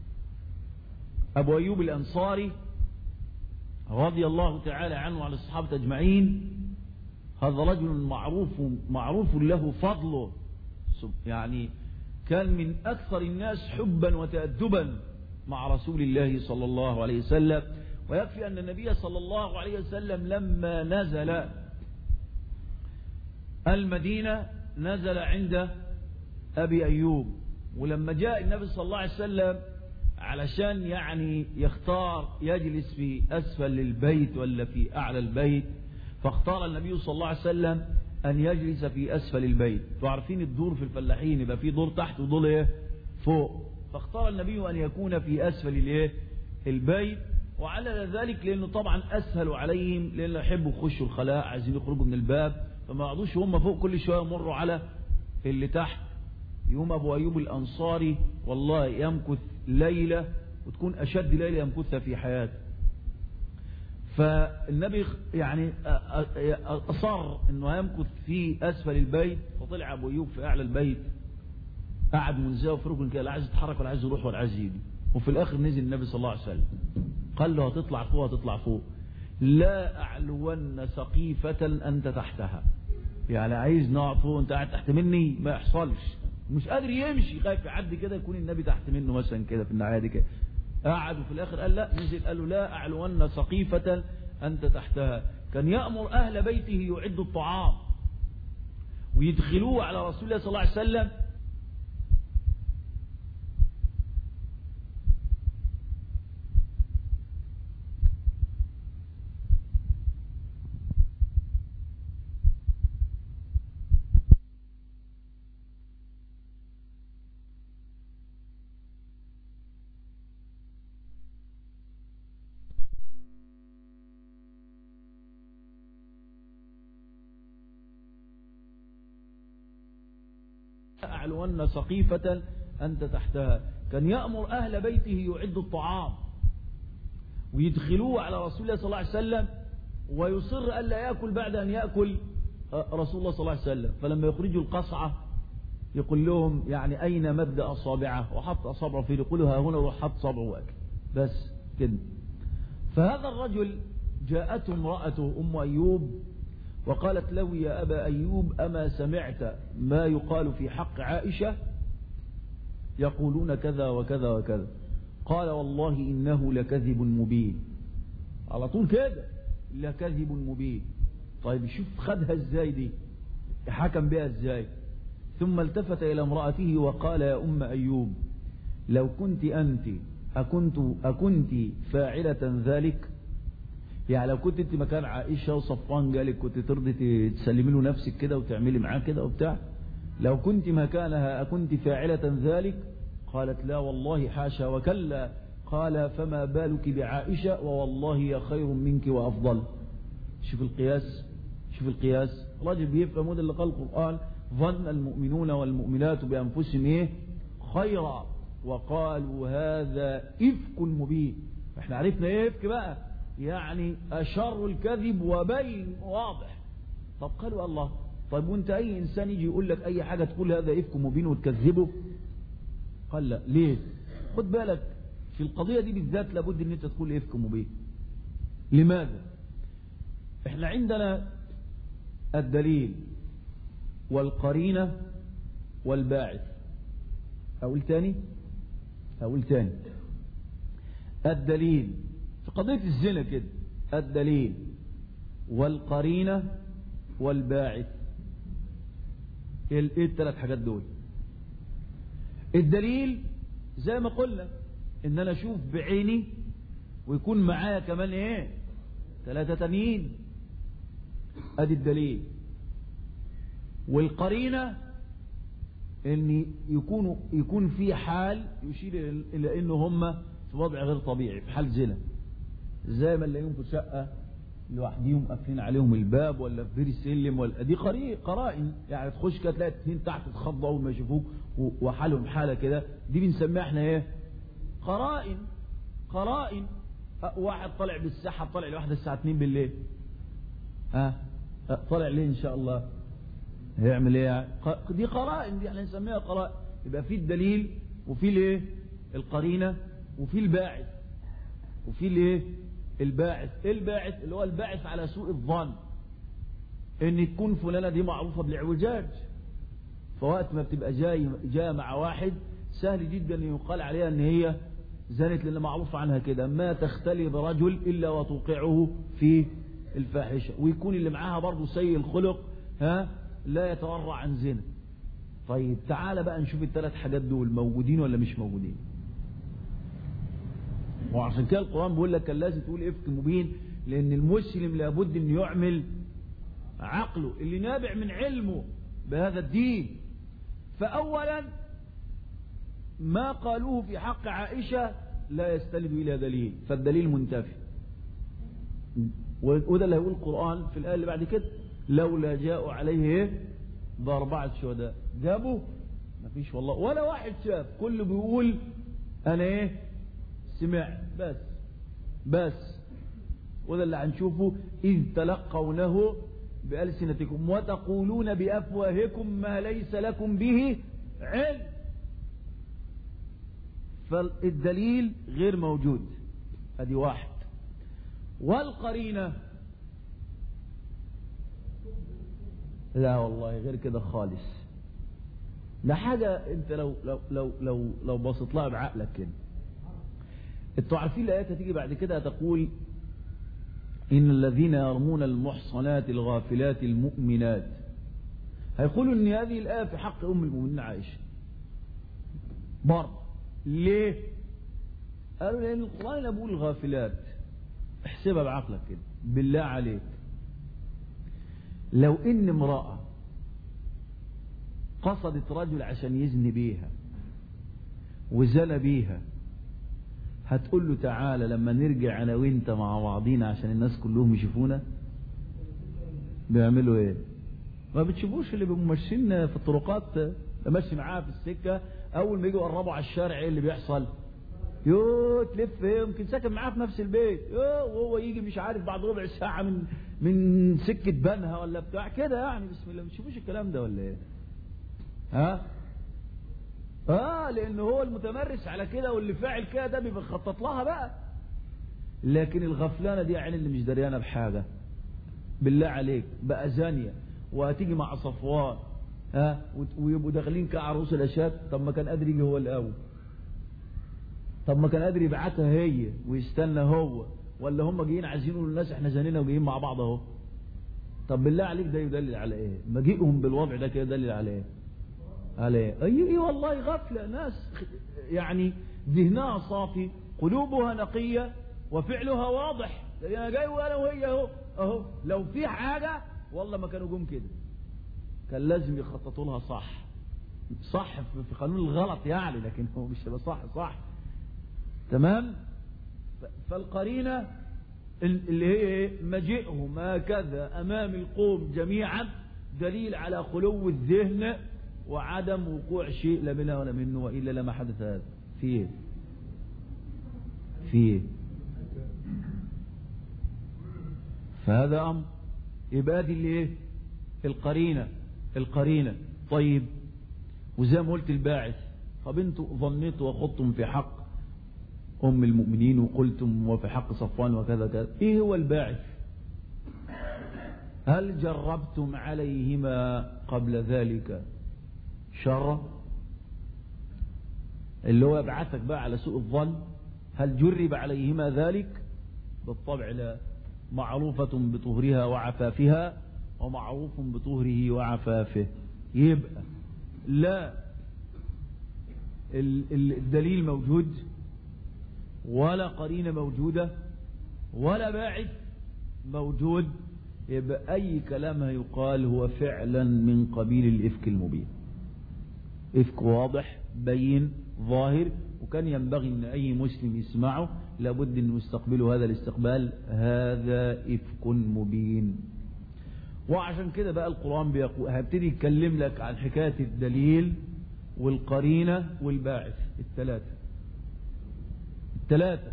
أبو أيوب الأنصاري رضي الله تعالى عنه وعلى الصحابة أجمعين، هذا رجل معروف معروف له فضله، يعني كان من أكثر الناس حبا وتأدبا مع رسول الله صلى الله عليه وسلم. ويكفي أن النبي صلى الله عليه وسلم لما نزل المدينة نزل عند أبي أيوب، ولما جاء النبي صلى الله عليه وسلم علشان يعني يختار يجلس في أسفل البيت ولا في أعلى البيت، فاختار النبي صلى الله عليه وسلم أن يجلس في أسفل البيت. وعارفين الدور في الفلاحين يبقى في دور تحت ودور إيه فوق، فاختار النبي أن يكون في أسفل الإيه البيت. وعلى ذلك لأنه طبعا أسهل عليهم، لأنه يحبوا يخشوا الخلاء عايزين يخرجوا من الباب، فما يقعدوش هم فوق كل شوية يمروا على اللي تحت. يوم أبو أيوب الأنصاري والله يمكث ليلة وتكون أشد ليلة يمكثها في حياته. فالنبي يعني أصر أنه يمكث في أسفل البيت، فطلع أبو أيوب في أعلى البيت قعد منزاه في ركن كده، لا عايز يتحرك ولا عايز يروح ولا عايز يجي. وفي الآخر نزل النبي صلى الله عليه وسلم قال له هتطلع فوق هتطلع فوق، لا أعلون سقيفة أنت تحتها. يعني عايز نقعد فوق أنت قاعد تحت مني؟ ما يحصلش. مش قادر يمشي، خايف يعدي كده يكون النبي تحت منه مثلا كده في النهاية دي كده. قعد وفي الآخر قال لا، نزل قال له لا أعلون سقيفة أنت تحتها. كان يأمر أهل بيته يعدوا الطعام ويدخلوه على رسول الله صلى الله عليه وسلم. أعلون سقيفة أنت تحتها. كان يأمر أهل بيته يعدوا الطعام ويدخلوه على رسول الله صلى الله عليه وسلم، ويصر ألا يأكل بعد أن يأكل رسول الله صلى الله عليه وسلم. فلما يخرجوا القصعة يقول لهم يعني أين مد أصابعه، وحط أصابعه في يقولوا ها هنا، وروح حط صبعه وأكل بس كده. فهذا الرجل جاءته امرأته أم أيوب وقالت له يا أبا أيوب أما سمعت ما يقال في حق عائشة؟ يقولون كذا وكذا وكذا. قال والله إنه لكذب مبين. على طول كده لكذب مبين. طيب شوف خدها ازاي دي، حكم بها ازاي. ثم التفت إلى امرأته وقال يا أم أيوب لو كنت أنت أكنت, أكنت فاعلة ذلك؟ يعني لو كنت انت مكان عائشة وصفوان قالك كنت ترضي تسلمي له نفسك كده وتعملي معاه كده وبتاع؟ لو كنت مكانها أكنت فاعلة ذلك؟ قالت لا والله حاشا وكلا. قال فما بالك بعائشة ووالله هي خير منك وأفضل. شوف القياس، شوف القياس. راجل بيفهم هذا اللي قال القرآن ظن المؤمنون والمؤمنات بأنفسهم ايه خيرا وقالوا هذا إفك مبين. احنا عرفنا ايه إفك بقى، يعني أشر الكذب وبين واضح. طب قالوا الله، طيب وانت أي إنسان يجي يقول لك أي حاجة تقول هذا إفك مبين وتكذبه؟ قال لا. ليه؟ خد بالك في القضية دي بالذات لابد ان انت تقول إفك مبين. لماذا؟ احنا عندنا الدليل والقرينة والباعث. أقول تاني أقول تاني الدليل في قضية الزنا كده، الدليل والقرينة والباعث. ايه الثلاث حاجات دول؟ الدليل زي ما قلنا ان انا اشوف بعيني ويكون معايا كمان ايه ثلاثة تانيين، ادي الدليل. والقرينة ان يكون يكون في حال يشير الى انه هم في وضع غير طبيعي، في حال زنا، زي ما نلاقيهم في شقة لوحديهم قافلين عليهم الباب ولا في بير السلم، ولا دي قرائن. يعني تخش كده تلاقي اثنين تحت تخضوا اول ما يشوفوك وحالهم حاله كده، دي بنسميها احنا ايه قرائن. قرائن واحد طالع بالسحب، طالع لواحده الساعه اتنين بالليل، ها أه؟ طالع ليه ان شاء الله هيعمل ايه؟ دي قرائن، دي احنا نسميها قرائن. يبقى في الدليل وفي الايه القرينه وفي الباعث وفي الايه الباعث. الباعث اللي هو الباعث على سوء الظن ان تكون فلانه دي معروفه بالاعوجاج، فوقت ما بتبقى جاي جايه مع واحد سهل جدا ان يقال عليها ان هي زنت، لان معروف عنها كده ما تختلي برجل الا وتوقعه في الفاحشه، ويكون اللي معاها برضه سيء الخلق ها لا يتورع عن زنا. طيب تعال بقى نشوف الثلاث حاجات دول موجودين ولا مش موجودين. وعشان كده القرآن بيقول لك كان لازم تقول افك مبين، لأن المسلم لابد أن يعمل عقله اللي نابع من علمه بهذا الدين. فأولا ما قالوه في حق عائشة لا يستند إلى دليل، فالدليل منتفي. وده اللي هيقول القرآن في الآية اللي بعد كده لولا جاءوا عليه ايه بأربعة شهداء. جابوا؟ مفيش والله ولا واحد شاف، كله بيقول أنا ايه سمعت بس بس. وده اللي هنشوفه إذ تلقونه بألسنتكم وتقولون بأفواهكم ما ليس لكم به علم. فالدليل غير موجود، ادي واحد. والقرينة لا والله غير كده خالص. ده حاجة انت لو لو لو لو لو بصيت لها بعقلك كده. انتوا عارفين الايات هتيجي بعد كده تقول ان الذين يرمون المحصنات الغافلات المؤمنات، هيقولوا ان هذه الايه في حق ام المؤمنين عائشة برضه. ليه؟ قالوا لان القرآن لا بيقول الغافلات. احسبها بعقلك كده بالله عليك، لو ان امرأة قصدت رجل عشان يزني بيها وزنى بيها، هتقول له تعالى لما نرجع انا وانت مع بعضينا عشان الناس كلهم يشوفونا؟ بيعملوا ايه؟ ما بتشوفوش اللي بممشين في الطرقات ماشي معاها في السكة، اول ما يجوا يقربوا على الشارع ايه اللي بيحصل؟ يو تلف يمكن ساكن معاه في نفس البيت، يو وهو يجي مش عارف بعد ربع ساعة من من سكة بنها ولا بتاع كده يعني. بسم الله، ما تشوفوش الكلام ده ولا ايه؟ ها؟ اه لان هو المتمرس على كده واللي فاعل كده ده بيبقى خطط لها بقى. لكن الغفلانة دي يعني اللي مش دريانة بحاجة بالله عليك بقى زانية وهتيجي مع صفوان ها ويبقوا داخلين كعروس الاشاد. طب ما كان قادر يجي هو الاول، طب ما كان قادر يبعتها هي ويستنى هو، ولا هم جايين عايزين يقولوا للناس احنا زانينا وجايين مع بعض اهو. طب بالله عليك ده يدلل على ايه؟ مجيئهم بالوضع ده كده يدلل على ايه؟ على ايه؟ اي اي والله غفله ناس يعني ذهنها صافي قلوبها نقيه وفعلها واضح. انا جاي وانا وهي اهو اهو. لو في حاجه والله ما كانوا جم كده، كان لازم يخططوا لها صح صح في قانون الغلط يعني، لكن هو مش هيبقى صح صح تمام. فالقرينه اللي هي مجيئهم هكذا امام القوم جميعا دليل على خلو الذهن وعدم وقوع شيء لا منها ولا منه، والا لما حدث هذا. في ايه؟ في ايه؟ فهذا امر يبقى دي اللي ايه؟ القرينه القرينه. طيب وزي ما قلت الباعث، طب انتوا ظنيتوا وخضتم في حق ام المؤمنين وقلتم وفي حق صفوان وكذا كذا، ايه هو الباعث؟ هل جربتم عليهما قبل ذلك شرا اللي هو يبعثك بقى على سوء الظن؟ هل جرب عليهما ذلك؟ بالطبع لا. معروفة بطهرها وعفافها ومعروف بطهره وعفافه. يبقى لا الدليل موجود ولا قرينة موجودة ولا باعث موجود، يبقى أي كلام يقال هو فعلا من قبيل الإفك المبين. إفك واضح بين ظاهر، وكان ينبغي أن أي مسلم يسمعه لابد أن يستقبله هذا الاستقبال، هذا إفك مبين. وعشان كده بقى القرآن بيقول هبتدي يتكلم لك عن حكاية الدليل والقرينة والباعث الثلاثة الثلاثة.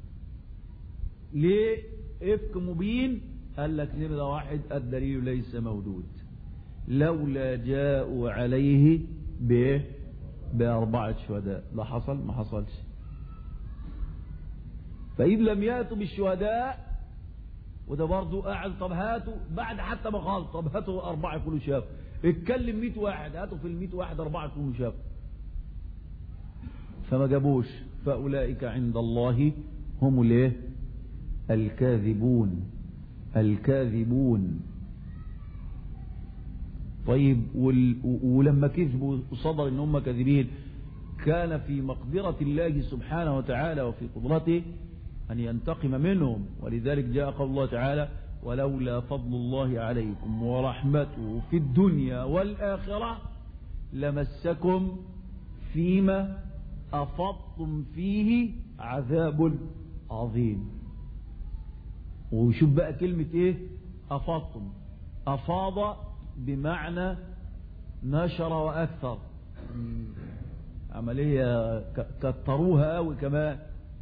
ليه إفك مبين؟ قال لك نمرة واحد الدليل ليس موجود، لولا جاءوا عليه بايه؟ بأربعة شهداء. لا حصل ما حصلش. فإذ لم يأتوا بالشهداء، وده برضو قاعد طب هاتوا بعد حتى ما قال طب هاتوا أربعة يكونوا شافوا، اتكلم مئة واحد هاتوا في المئة واحد أربعة يكونوا شافوا، فما جابوش. فأولئك عند الله هم الايه؟ الكاذبون الكاذبون. طيب ولما كذبوا وصدر ان هم كاذبين، كان في مقدرة الله سبحانه وتعالى وفي قدرته أن ينتقم منهم. ولذلك جاء قول الله تعالى ولولا فضل الله عليكم ورحمته في الدنيا والآخرة لمسكم فيما أفضتم فيه عذاب عظيم. وشوف بقى كلمة ايه أفضتم، أفاض بمعنى نشر وأكثر، عملية كتروها قوي كمان.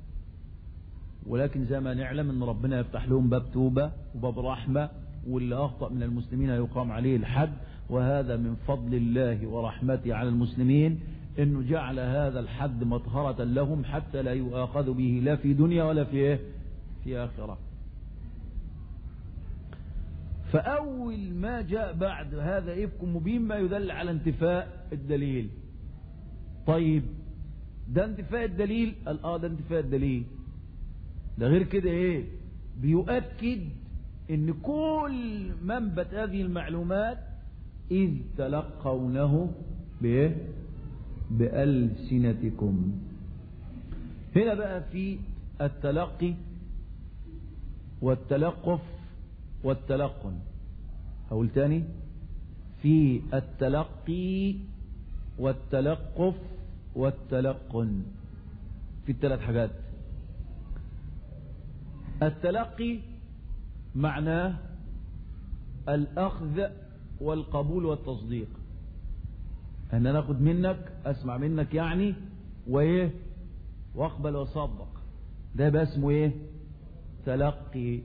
ولكن زي ما نعلم ان ربنا يفتح لهم باب توبة وباب رحمة، واللي أخطأ من المسلمين يقام عليه الحد. وهذا من فضل الله ورحمته على المسلمين انه جعل هذا الحد مطهرة لهم حتى لا يؤاخذوا به لا في دنيا ولا في ايه في آخرة. فأول ما جاء بعد هذا إفك مبين ما يدل على انتفاء الدليل. طيب ده انتفاء الدليل؟ قال اه ده انتفاء الدليل. ده غير كده ايه؟ بيؤكد ان كل منبت هذه المعلومات إذ تلقونه بايه؟ بألسنتكم. هنا بقى في التلقي والتلقف والتلقن. هقول تاني، في التلقي والتلقف والتلقن، في الثلاث حاجات. التلقي معناه الأخذ والقبول والتصديق، أن أنا أخذ منك، أسمع منك يعني، وإيه وأقبل وصدق. ده بقى اسمه إيه؟ تلقي.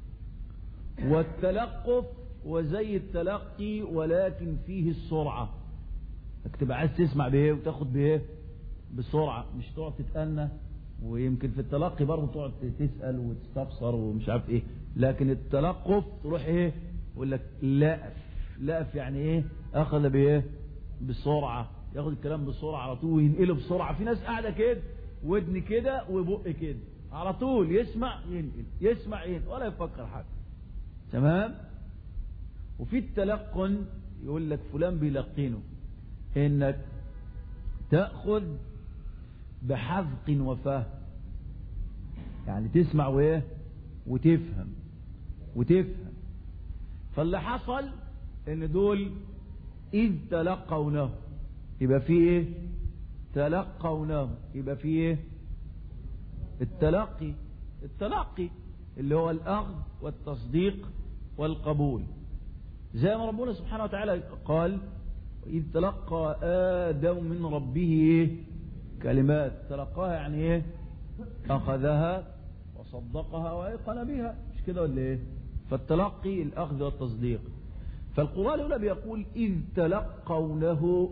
والتلقف وزي التلقي ولكن فيه السرعة، انك تبقى عايز تسمع بايه وتاخد بايه بسرعة، مش تقعد تتأنى. ويمكن في التلقي برضه تقعد تسأل وتستفسر ومش عارف ايه، لكن التلقف تروح ايه يقول لك لأف. لأف يعني ايه؟ اخذ بايه بسرعة، ياخد الكلام بسرعة على طول وينقله بسرعة. في ناس قاعدة كده ودن كده وبق كده على طول، يسمع ينقل يسمع ينقل ولا يفكر حاجة. تمام. وفي التلقن يقول لك فلان بيلقنه، انك تأخذ بحذق وفهم، يعني تسمع وايه وتفهم وتفهم. فاللي حصل ان دول اذ تلقونه، يبقى في ايه تلقونه، يبقى في ايه التلقي. التلقي اللي هو الاخذ والتصديق والقبول، زي ما ربنا سبحانه وتعالى قال إذ تلقى آدم من ربه كلمات. تلقاها يعني ايه؟ أخذها وصدقها وأيقن بها، مش كده ولا ايه؟ فالتلقي الأخذ والتصديق. فالقرآن هنا بيقول إذ تلقونه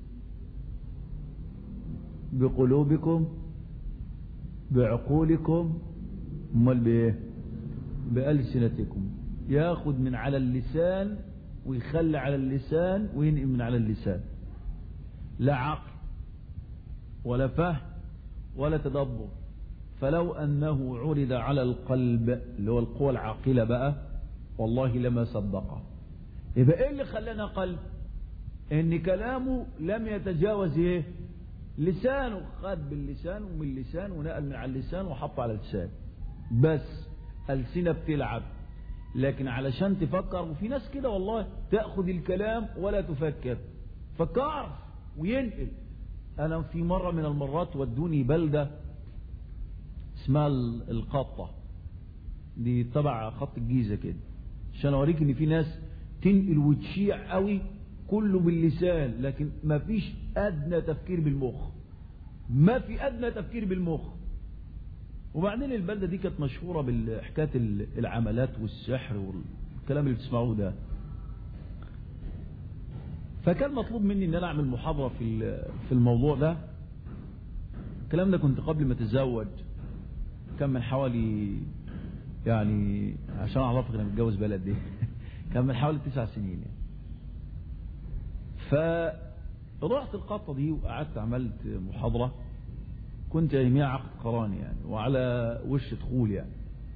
بقلوبكم بعقولكم، امال بايه؟ بألسنتكم. ياخد من على اللسان ويخلي على اللسان وينقل من على اللسان، لا عقل ولا فهم ولا تدبر. فلو أنه عرض على القلب اللي هو القوى العاقلة بقى والله لما صدقه. يبقى ايه اللي خلانا قلب؟ ان كلامه لم يتجاوز ايه لسانه، خد باللسان ومن اللسان ونقل من على اللسان وحط على اللسان بس. ألسنة بتلعب، لكن علشان تفكر. وفي ناس كده والله تأخذ الكلام ولا تفكر، فكر وينقل. أنا في مرة من المرات ودوني بلدة اسمها القطة، دي تبع خط الجيزة كده، عشان أوريك إن في ناس تنقل وتشيع قوي كله باللسان، لكن ما فيش أدنى تفكير بالمخ، ما في أدنى تفكير بالمخ. وبعدين البلدة دي كانت مشهورة بالحكاية العملات والسحر والكلام اللي بتسمعوه ده. فكان مطلوب مني ان انا اعمل محاضرة في في الموضوع ده. الكلام ده كنت قبل ما اتزوج، كان من حوالي يعني عشان اعرفك انا متجوز بلد دي كان من حوالي تسع سنين يعني. فرحت القطة دي وقعدت عملت محاضرة، كنت اياميها عقد قراني يعني وعلى وش دخول يعني،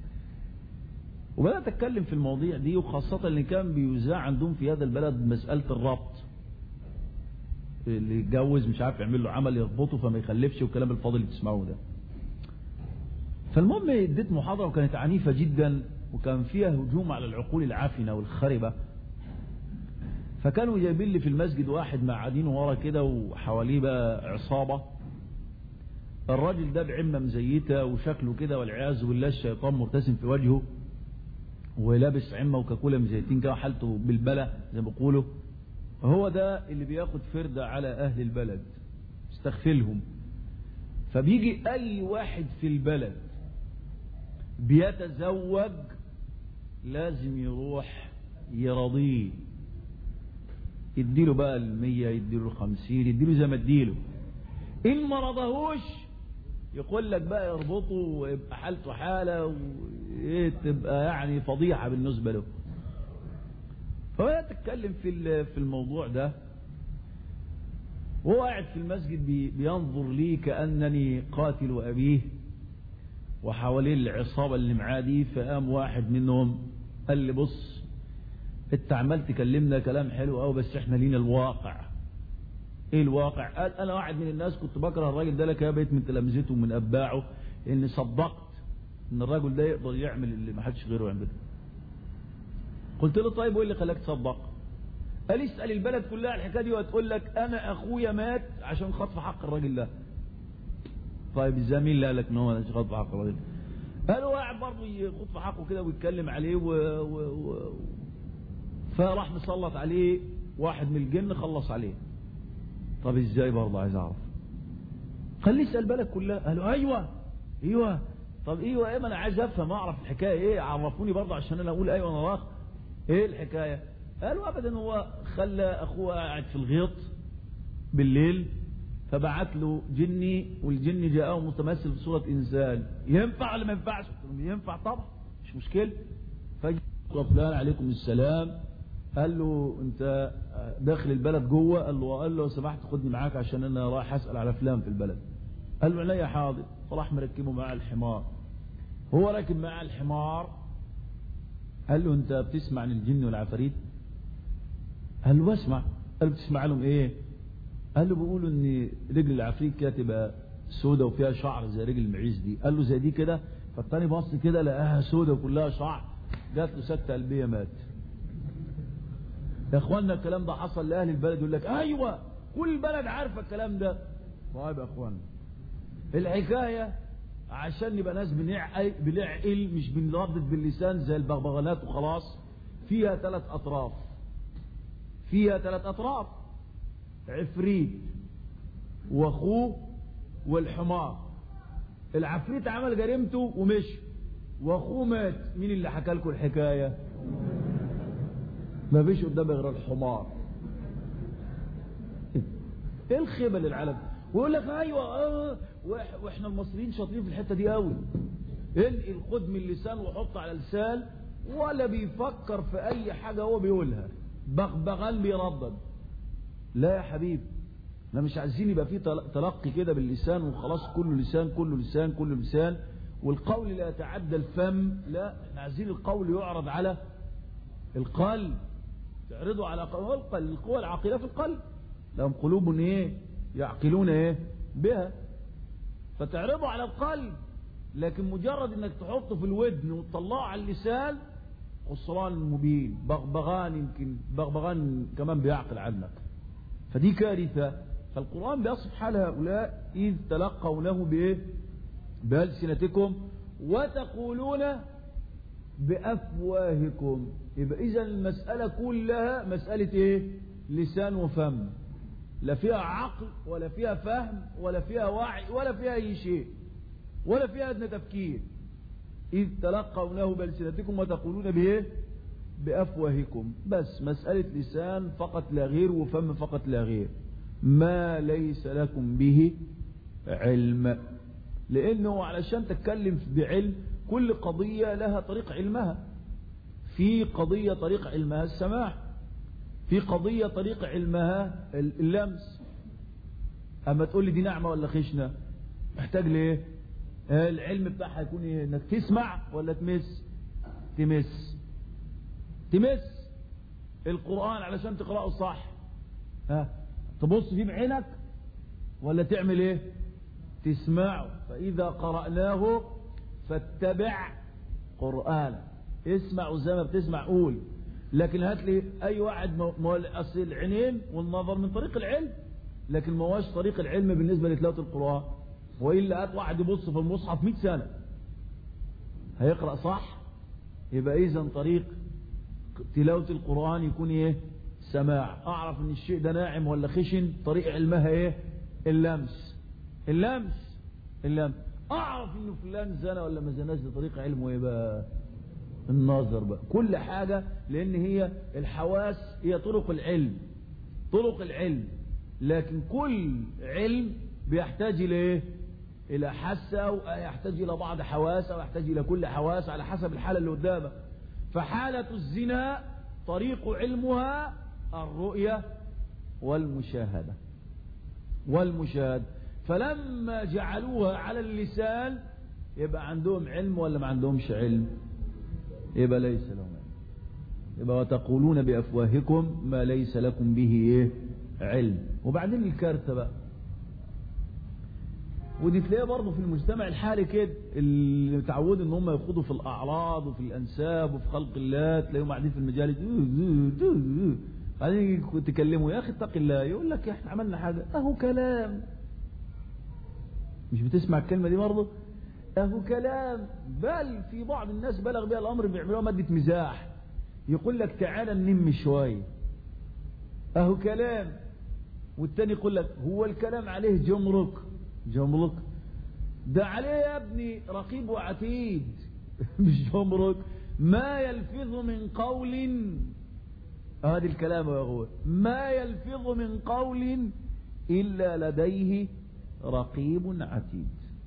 وبدأت اتكلم في المواضيع دي، وخاصة اللي كان بيذاع عندهم في هذا البلد مسألة الربط، اللي يتجوز مش عارف يعمل له عمل يربطه فما يخلفش والكلام الفاضل اللي بتسمعوه ده. فالمهم اديت محاضرة وكانت عنيفة جدا وكان فيها هجوم على العقول العافنة والخربة. فكانوا جايبين لي في المسجد واحد معادينه ورا كده وحواليه بقى عصابة. الراجل ده بعمة مزيتة وشكله كده والعياذ بالله الشيطان مرتسم في وجهه ولابس عمة وكاكولا مزيتين كده حالته بالبلة زي ما بيقولوا. هو ده اللي بياخد فردة على أهل البلد استغفلهم. فبيجي أي واحد في البلد بيتزوج لازم يروح يرضيه، يديله بقى المية يديله الخمسين يديله زي ما اديله. إن ما رضاهوش يقول لك بقى يربطه ويبقى حالته حالة وتبقى يعني فضيحة بالنسبة له. فبدأت أتكلم في في الموضوع ده وهو قاعد في المسجد بينظر لي كأنني قاتل أبيه وحوالين العصابة اللي معاه دي. فقام واحد منهم قال لي بص انت عمال تكلمنا كلام حلو قوي بس احنا لينا الواقع. ايه الواقع؟ قال انا واحد من الناس كنت بكره الراجل ده لك يا بيت من تلامذته ومن اتباعه اني صدقت ان الراجل ده يقدر يعمل اللي ما حدش غيره يعمله. قلت له طيب وايه اللي خلاك تصدق؟ قال اسال البلد كلها الحكايه دي وهتقول لك انا اخويا مات عشان خطف حق الراجل ده. طيب الزميل اللي قال لك ان هو خطف حق الراجل؟ قال هو قاعد برضه يخطف حقه كده ويتكلم عليه و... و... و... فراح مسلط عليه واحد من الجن خلص عليه. طب ازاي برضه عايز اعرف؟ قال لي اسال البلد كلها. قالوا ايوه ايوه. طب ايوه ايه؟ ما انا عايز افهم اعرف الحكايه ايه، عرفوني برضه عشان انا اقول ايوه انا راخ. ايه الحكايه؟ قالوا ابدا هو خلى اخوه قاعد في الغيط بالليل فبعت له جني والجني جاءه متمثل في صوره انسان. ينفع ولا ما ينفعش؟ قلت لهم ينفع طبعا مش مشكله. فجاء فلان عليكم السلام قال له انت داخل البلد جوه؟ قال له قال له سمحت خدني معاك عشان انا رايح اسال على فلان في البلد. قال له عينيا حاضر. فراح مركبه معاه الحمار. هو راكب معاه الحمار قال له انت بتسمع عن الجن والعفاريت؟ قال له بسمع. قال له بتسمع لهم ايه؟ قال له بيقولوا ان رجل العفريت كده تبقى سودة وفيها شعر زي رجل المعيز دي. قال له زي دي كده؟ فالتاني بص كده لقاها سودة وكلها شعر جات له سكتة قلبية مات. يا اخوانا الكلام ده حصل لاهل البلد يقول لك ايوه كل البلد عارفه الكلام ده. طيب يا اخوانا الحكايه عشان نبقى ناس بنعقل بنعقل مش بنردد باللسان زي البغبغانات وخلاص. فيها ثلاث اطراف. فيها ثلاث اطراف: عفريت واخوه والحمار. العفريت عمل جريمته ومشي واخوه مات. مين اللي حكى لكم الحكايه؟ ما فيش قدامي غير الحمار. ايه الخيبه للعالم؟ ويقول لك ايوه اه واحنا المصريين شاطرين في الحته دي قوي. انقل خد من اللسان وحط على لسان ولا بيفكر في اي حاجه هو بيقولها. بغبغان بيردد. لا يا حبيبي احنا مش عايزين يبقى فيه تلقي كده باللسان وخلاص كله لسان كله لسان كله لسان والقول لا يتعدى الفم. لا احنا عايزين القول يعرض على القلب. تعرضوا على قلب القوى العاقله في القلب. لهم قلوب ايه يعقلون ايه بها. فتعرضوا على القلب. لكن مجرد انك تحطه في الودن وتطلعه على اللسان خسران مبين. بغبغان يمكن بغبغان كمان بيعقل عنك. فدي كارثه. فالقرآن بيصف حال هؤلاء إذ تلقونه بايه؟ بألسنتكم وتقولون بأفواهكم. يبقى إذا المسألة كلها مسألة إيه؟ لسان وفم. لا فيها عقل ولا فيها فهم ولا فيها وعي ولا فيها أي شيء ولا فيها أدنى تفكير. إذ تلقونه بألسنتكم وتقولون بإيه؟ بأفواهكم. بس مسألة لسان فقط لا غير وفم فقط لا غير. ما ليس لكم به علم. لأنه علشان تتكلم بعلم كل قضية لها طريق علمها. في قضية طريق علمها السماع. في قضية طريق علمها اللمس. أما تقول لي دي نعمة ولا خشنة محتاج ليه؟ العلم بتاعها يكون ايه؟ انك تسمع ولا تمس؟ تمس. تمس القرآن علشان تقرأه صح. ها تبص فيه بعينك ولا تعمل ايه؟ تسمعه. فإذا قرأناه فاتبع قرآن، اسمع زي ما بتسمع قول. لكن هات لي اي واحد اصل العينين والنظر من طريق العلم، لكن ما هوش طريق العلم بالنسبة لتلاوة القرآن. وإلا هات واحد يبص في المصحف مئة سنة هيقرأ صح؟ يبقى إذن طريق تلاوة القرآن يكون ايه؟ سماع. اعرف ان الشيء ده ناعم ولا خشن، طريق علمها ايه؟ اللمس. اللمس اللمس. اعرف انه فلان زنى ولا ما زناش، ده طريق علمه ايه بقى؟ النظر بقى. كل حاجة لان هي الحواس هي طرق العلم، طرق العلم. لكن كل علم بيحتاج الى ايه؟ الى حاسة، او يحتاج الى بعض حواس، او يحتاج الى كل حواس على حسب الحالة اللي قدامك. فحالة الزنا طريق علمها الرؤية والمشاهدة والمشاهدة. فلما جعلوها على اللسان يبقى عندهم علم ولا ما عندهمش علم؟ يبقى ليس لهم علم. يبقى وتقولون بأفواهكم ما ليس لكم به ايه؟ علم. وبعدين الكارثة بقى، ودي تلاقيها برضه في المجتمع الحالي كده، اللي متعودوا ان هم يخوضوا في الاعراض وفي الانساب وفي خلق الله، تلاقيهم قاعدين في المجالس بعدين تكلموا يا اخي اتق الله، يقول لك احنا عملنا حاجه، اهو كلام. مش بتسمع الكلمه دي برضه؟ اهو كلام. بل في بعض الناس بلغ بها الامر بيعملوها ماده مزاح، يقول لك تعالى ننم شويه، اهو كلام. والتاني يقول لك هو الكلام عليه جمرك، جمرك ده عليه يا ابني رقيب وعتيد مش جمرك. ما يلفظ من قول، هذا الكلام يا اخوه، ما يلفظ من قول الا لديه رقيب عتيد.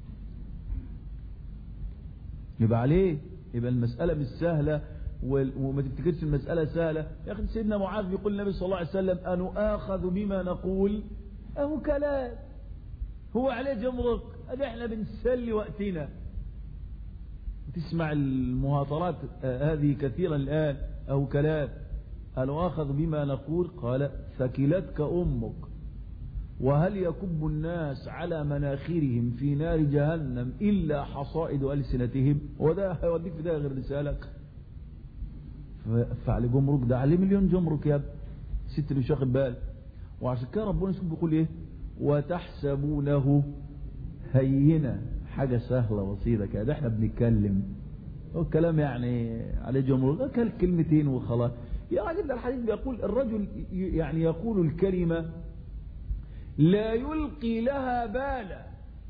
يبقى عليه، يبقى المسألة مش سهلة، وما تفتكرش المسألة سهلة يا اخي. سيدنا معاذ بيقول النبي صلى الله عليه وسلم أن آخذ بما نقول، أهو كلام، هو عليه جمرك، ادي احنا بنسلي وقتنا. تسمع المهاترات هذه كثيرا الآن، أو كلام. أن آخذ بما نقول، قال ثكلتك أمك، وهل يكب الناس على مناخرهم في نار جهنم إلا حصائد ألسنتهم؟ وده هيوديك في ده غير رسالك؟ فعلى جمرك ده عليه مليون جمرك يا ابني، ست مش واخد بالك. وعشان كده ربنا سبحانه بيقول ايه؟ وتحسبونه هينة، حاجة سهلة بسيطة كده. احنا بنتكلم الكلام يعني عليه جمرك، كل كلمتين وخلاص. يا راجل ده الحديث بيقول الرجل يعني يقول الكلمة لا يلقي لها بالا،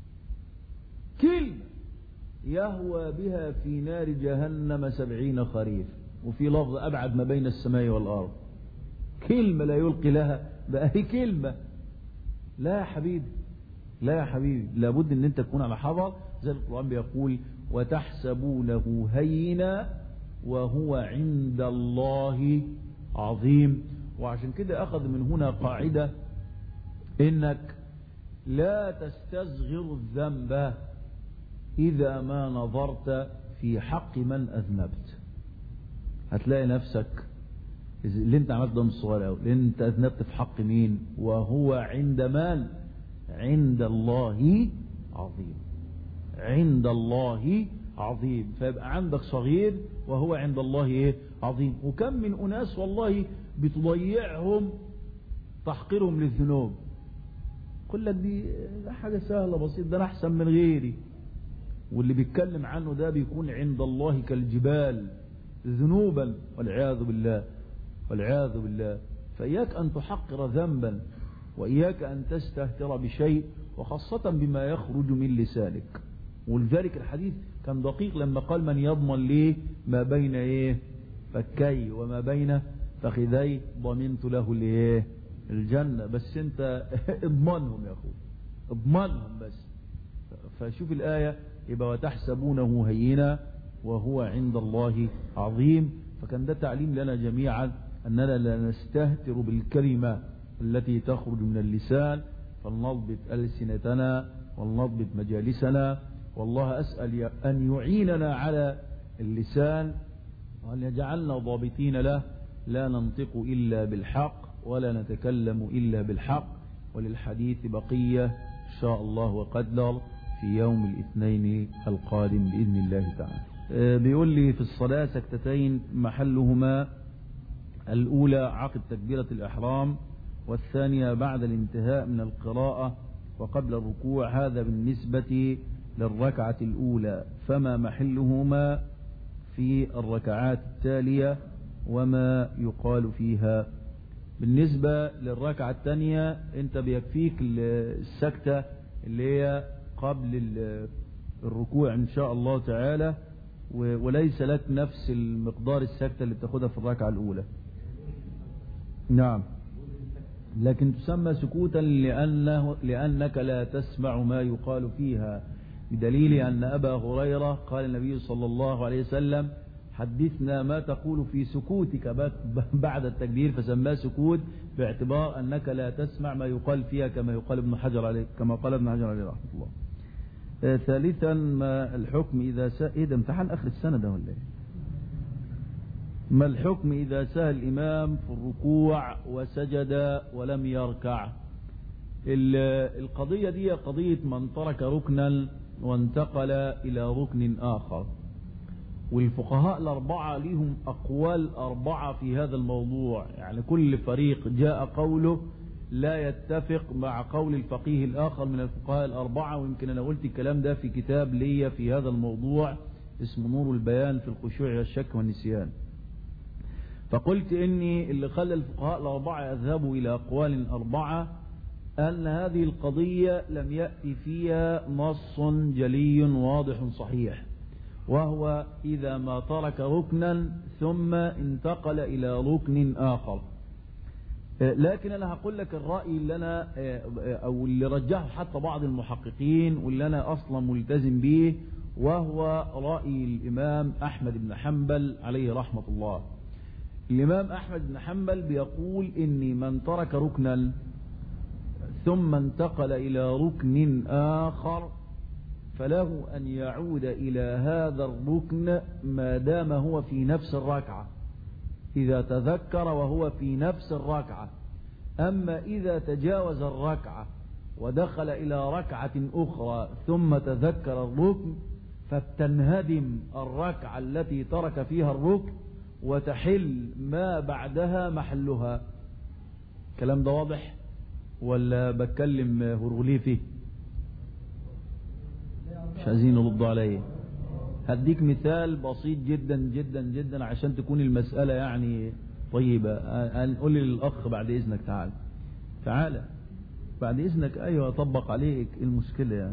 كلمة يهوى بها في نار جهنم سبعين خريف، وفي لفظ أبعد ما بين السماء والأرض. كلمة لا يلقي لها، بقى هي كلمة. لا يا حبيبي، لا يا حبيبي، لابد ان انت تكون على حذر. زي القرآن بيقول وتحسبونه هينا وهو عند الله عظيم. وعشان كده أخذ من هنا قاعدة إنك لا تستصغر الذنب إذا ما نظرت في حق من أذنبت. هتلاقي نفسك اللي انت عملت ده مش صغير قوي، لان انت اذنبت في حق مين؟ وهو عند من؟ عند الله عظيم. عند الله عظيم. فيبقى عندك صغير وهو عند الله ايه؟ عظيم. وكم من اناس والله بتضيعهم تحقيرهم للذنوب. قل لك دي حاجة سهلة بسيطة، ده انا احسن من غيري. واللي بيتكلم عنه ده بيكون عند الله كالجبال ذنوبا، والعياذ بالله، والعياذ بالله. فإياك أن تحقر ذنبا، وإياك أن تستهتر بشيء، وخاصة بما يخرج من لسانك. ولذلك الحديث كان دقيق لما قال من يضمن لي ما بين ايه فكي وما بين فخذي ضمنت له الايه الجنة. بس انت اضمنهم يا اخو، اضمنهم بس. فشوف الآية، يبقى وتحسبونه هينا وهو عند الله عظيم. فكان ده تعليم لنا جميعا أننا لا نستهتر بالكلمة التي تخرج من اللسان، فلنضبط ألسنتنا ولنضبط مجالسنا. والله أسأل أن يعيننا على اللسان، وأن يجعلنا ضابطين له، لا ننطق إلا بالحق ولا نتكلم إلا بالحق. وللحديث بقية إن شاء الله وقدر في يوم الاثنين القادم بإذن الله تعالى. بيقول لي في الصلاة سكتتين محلهما الأولى عقب تكبيرة الإحرام، والثانية بعد الانتهاء من القراءة وقبل الركوع، هذا بالنسبة للركعة الأولى، فما محلهما في الركعات التالية وما يقال فيها؟ بالنسبة للركعة الثانية انت بيكفيك السكتة اللي هي قبل الركوع ان شاء الله تعالى، وليس لك نفس المقدار السكتة اللي بتاخدها في الركعة الاولى. نعم، لكن تسمى سكوتا لأنه لأنك لا تسمع ما يقال فيها، بدليل أن أبا هريرة قال النبي صلى الله عليه وسلم حدثنا ما تقول في سكوتك بعد التكبير، فسماه سكوت باعتبار أنك لا تسمع ما يقال فيها كما يقال ابن حجر عليه كما قال ابن حجر عليه رحمه الله. آه ثالثا ما الحكم إذا سهل؟ إيه ده امتحان آخر السنة ده ولا إيه؟ ما الحكم إذا سهل الإمام في الركوع وسجد ولم يركع؟ القضية دي قضية من ترك ركنا وانتقل إلى ركن آخر، والفقهاء الأربعة لهم أقوال أربعة في هذا الموضوع، يعني كل فريق جاء قوله لا يتفق مع قول الفقيه الآخر من الفقهاء الأربعة. ويمكن أنا قلت الكلام ده في كتاب لي في هذا الموضوع اسمه نور البيان في الخشوع والشك والنسيان. فقلت إني اللي خلى الفقهاء الأربعة يذهبوا إلى أقوال أربعة أن هذه القضية لم يأتي فيها نص جلي واضح صحيح، وهو إذا ما ترك ركنا ثم انتقل إلى ركن آخر. لكن أنا هقول لك الرأي اللي أنا أو اللي رجحه حتى بعض المحققين واللي أنا أصلا ملتزم به، وهو رأي الإمام أحمد بن حنبل عليه رحمة الله. الإمام أحمد بن حنبل بيقول إن من ترك ركنا ثم انتقل إلى ركن آخر فله أن يعود إلى هذا الركن ما دام هو في نفس الركعة، إذا تذكر وهو في نفس الركعة. أما إذا تجاوز الركعة ودخل إلى ركعة أخرى ثم تذكر الركن فتنهدم الركعة التي ترك فيها الركن وتحل ما بعدها محلها. الكلام ده واضح ولا بتكلم هرغليفي؟ مش عايزين نرد عليه. هديك مثال بسيط جدا جدا جدا عشان تكون المسألة يعني طيبة. هنقول للأخ بعد إذنك تعال تعال بعد إذنك. أيوة أطبق عليك المشكلة يعني.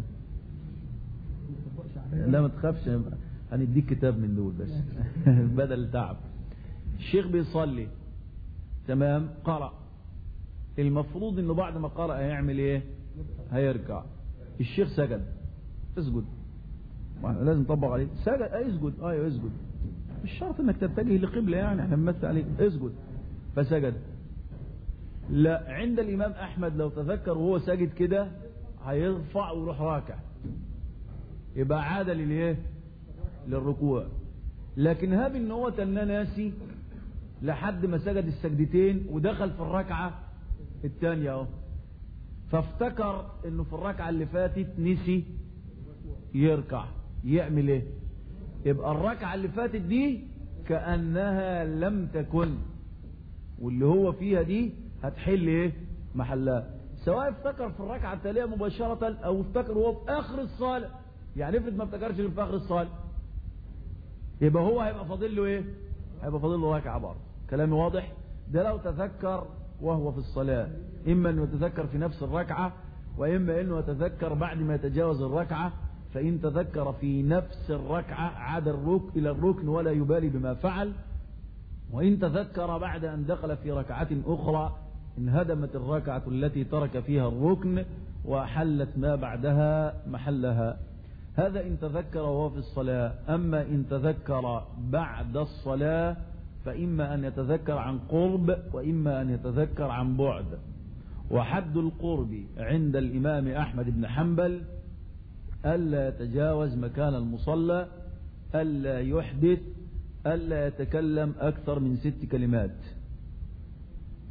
لا ما تخافش، هنديك كتاب من دول بس بدل التعب. الشيخ بيصلي تمام، قرأ، المفروض انه بعد ما قرأ هيعمل ايه؟ هيركع. الشيخ سجد، اسجد، لازم نطبق عليه. سجد اسجد، ايوه اسجد، مش شرط انك تتجه لقبلة يعني، احنا بنمثل عليك، اسجد. فسجد. لا، عند الامام احمد لو تذكر وهو ساجد كده هيرفع ويروح راكع، يبقى عاد للايه؟ للركوع. لكن هاب ان هو تنى ناسي لحد ما سجد السجدتين ودخل في الركعة الثانية اهو، فافتكر انه في الركعة اللي فاتت نسي يركع، يعمل ايه؟ يبقى الركعة اللي فاتت دي كأنها لم تكن، واللي هو فيها دي هتحل ايه؟ محلها. سواء افتكر في الركعة التالية مباشرة او افتكر وهو في اخر الصلاة. يعني افرض ما افتكرش غير في اخر الصلاة، يبقى هو هيبقى فاضل له ايه؟ هيبقى فاضل له ركعة برضه. كلامي واضح؟ ده لو تذكر وهو في الصلاة، اما انه يتذكر في نفس الركعة، واما انه يتذكر بعد ما يتجاوز الركعة. فان تذكر في نفس الركعة عاد الركن الى الركن ولا يبالي بما فعل، وان تذكر بعد ان دخل في ركعة اخرى انهدمت الركعة التي ترك فيها الركن وحلت ما بعدها محلها. هذا إن تذكر وهو في الصلاة. أما إن تذكر بعد الصلاة فإما أن يتذكر عن قرب وإما أن يتذكر عن بعد. وحد القرب عند الإمام أحمد بن حنبل ألا يتجاوز مكان المصلى، ألا يحدث، ألا يتكلم أكثر من ست كلمات.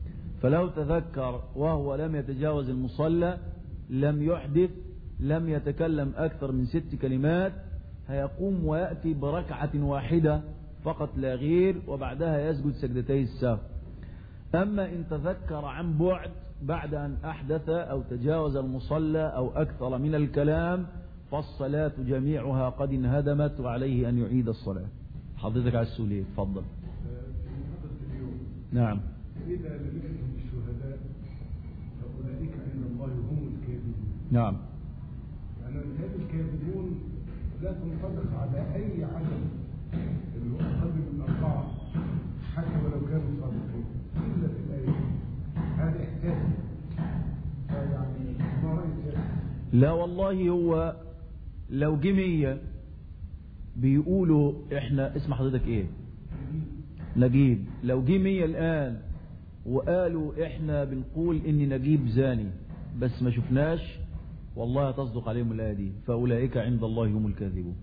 فلو تذكر وهو لم يتجاوز المصلى، لم يحدث، لم يتكلم أكثر من ست كلمات، هيقوم ويأتي بركعة واحدة فقط لا غير، وبعدها يسجد سجدتي السهو. أما إن تذكر عن بعد بعد أن أحدث أو تجاوز المصلى أو أكثر من الكلام، فالصلاة جميعها قد انهدمت وعليه أن يعيد الصلاة. حضرتك على السؤال، تفضل. نعم. إذا لم يكن الشهداء فأولئك عند الله هم الكاذبون. نعم. يعني هذه الكاذبون لا تنطبق على أي عدد اللي هو أقل من أربعة حتى ولو كانوا صادقين إلا في الآية. هذا إحساس. يعني ما رأيك؟ لا والله، هو لو جمية بيقولوا إحنا، اسم حضرتك إيه؟ نجيب. لو جمية الآن وقالوا إحنا بنقول إن نجيب زاني بس ما شفناش، والله تصدق عليهم الآية دي، فأولئك عند الله هم الكاذبون.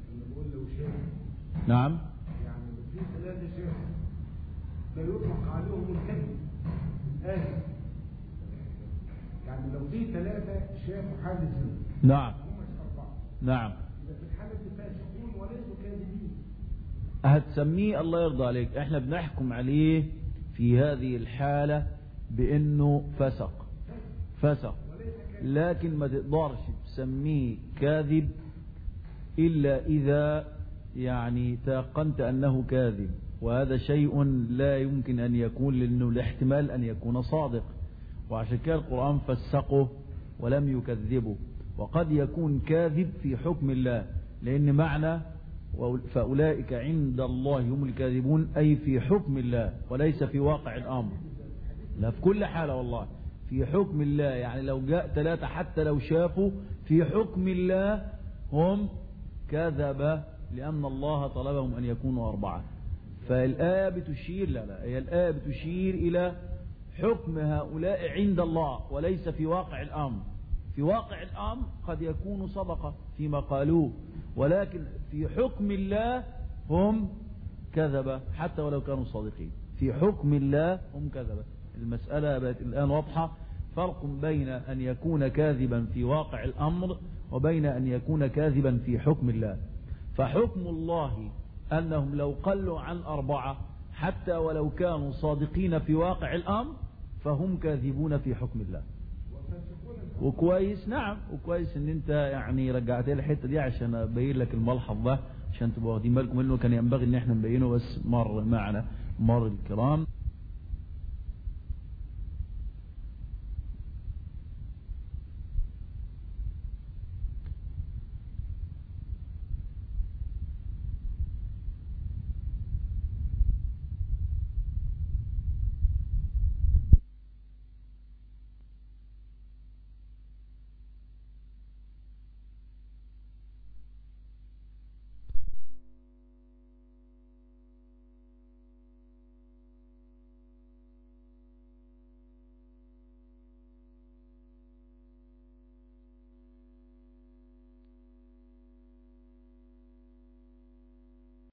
نعم. يعني في ثلاثة شيخ لا يطلق عليهم الكذب الآية. يعني لو في ثلاثة شافوا حادث زنا. نعم. هم أربعة. نعم. إذا في الحالة دي فاسقون وليسوا كاذبين. هتسميه الله يرضى عليك، احنا بنحكم عليه في هذه الحالة بأنه فسق فسق، لكن ما تقدرش تسميه كاذب إلا إذا يعني تيقنت أنه كاذب، وهذا شيء لا يمكن أن يكون، لأنه الاحتمال أن يكون صادق، وعشان كده القرآن فسقه ولم يكذبه. وقد يكون كاذب في حكم الله، لأن معنى فأولئك عند الله هم الكاذبون أي في حكم الله وليس في واقع الأمر. لا، في كل حالة والله في حكم الله. يعني لو جاء ثلاثة حتى لو شافوا في حكم الله هم كذب، لأن الله طلبهم أن يكونوا أربعة. فالآية بتشير لا لا هي الآية بتشير إلى حكم هؤلاء عند الله وليس في واقع الأمر. في واقع الأمر قد يكون صدقة فيما قالوه، ولكن في حكم الله هم كذبة حتى ولو كانوا صادقين. في حكم الله هم كذبة. المسألة بقت الآن واضحة، فرق بين أن يكون كاذبا في واقع الأمر وبين أن يكون كاذبا في حكم الله. فحكم الله أنهم لو قلوا عن أربعة حتى ولو كانوا صادقين في واقع الأمر فهم كاذبون في حكم الله. وكويس، نعم، وكويس ان انت يعني رجعت لي الحته دي عشان ابين لك الملحظ ده عشان تبقوا واخدين بالكم انه كان ينبغي ان احنا نبينه، بس مر معنا مر الكرام.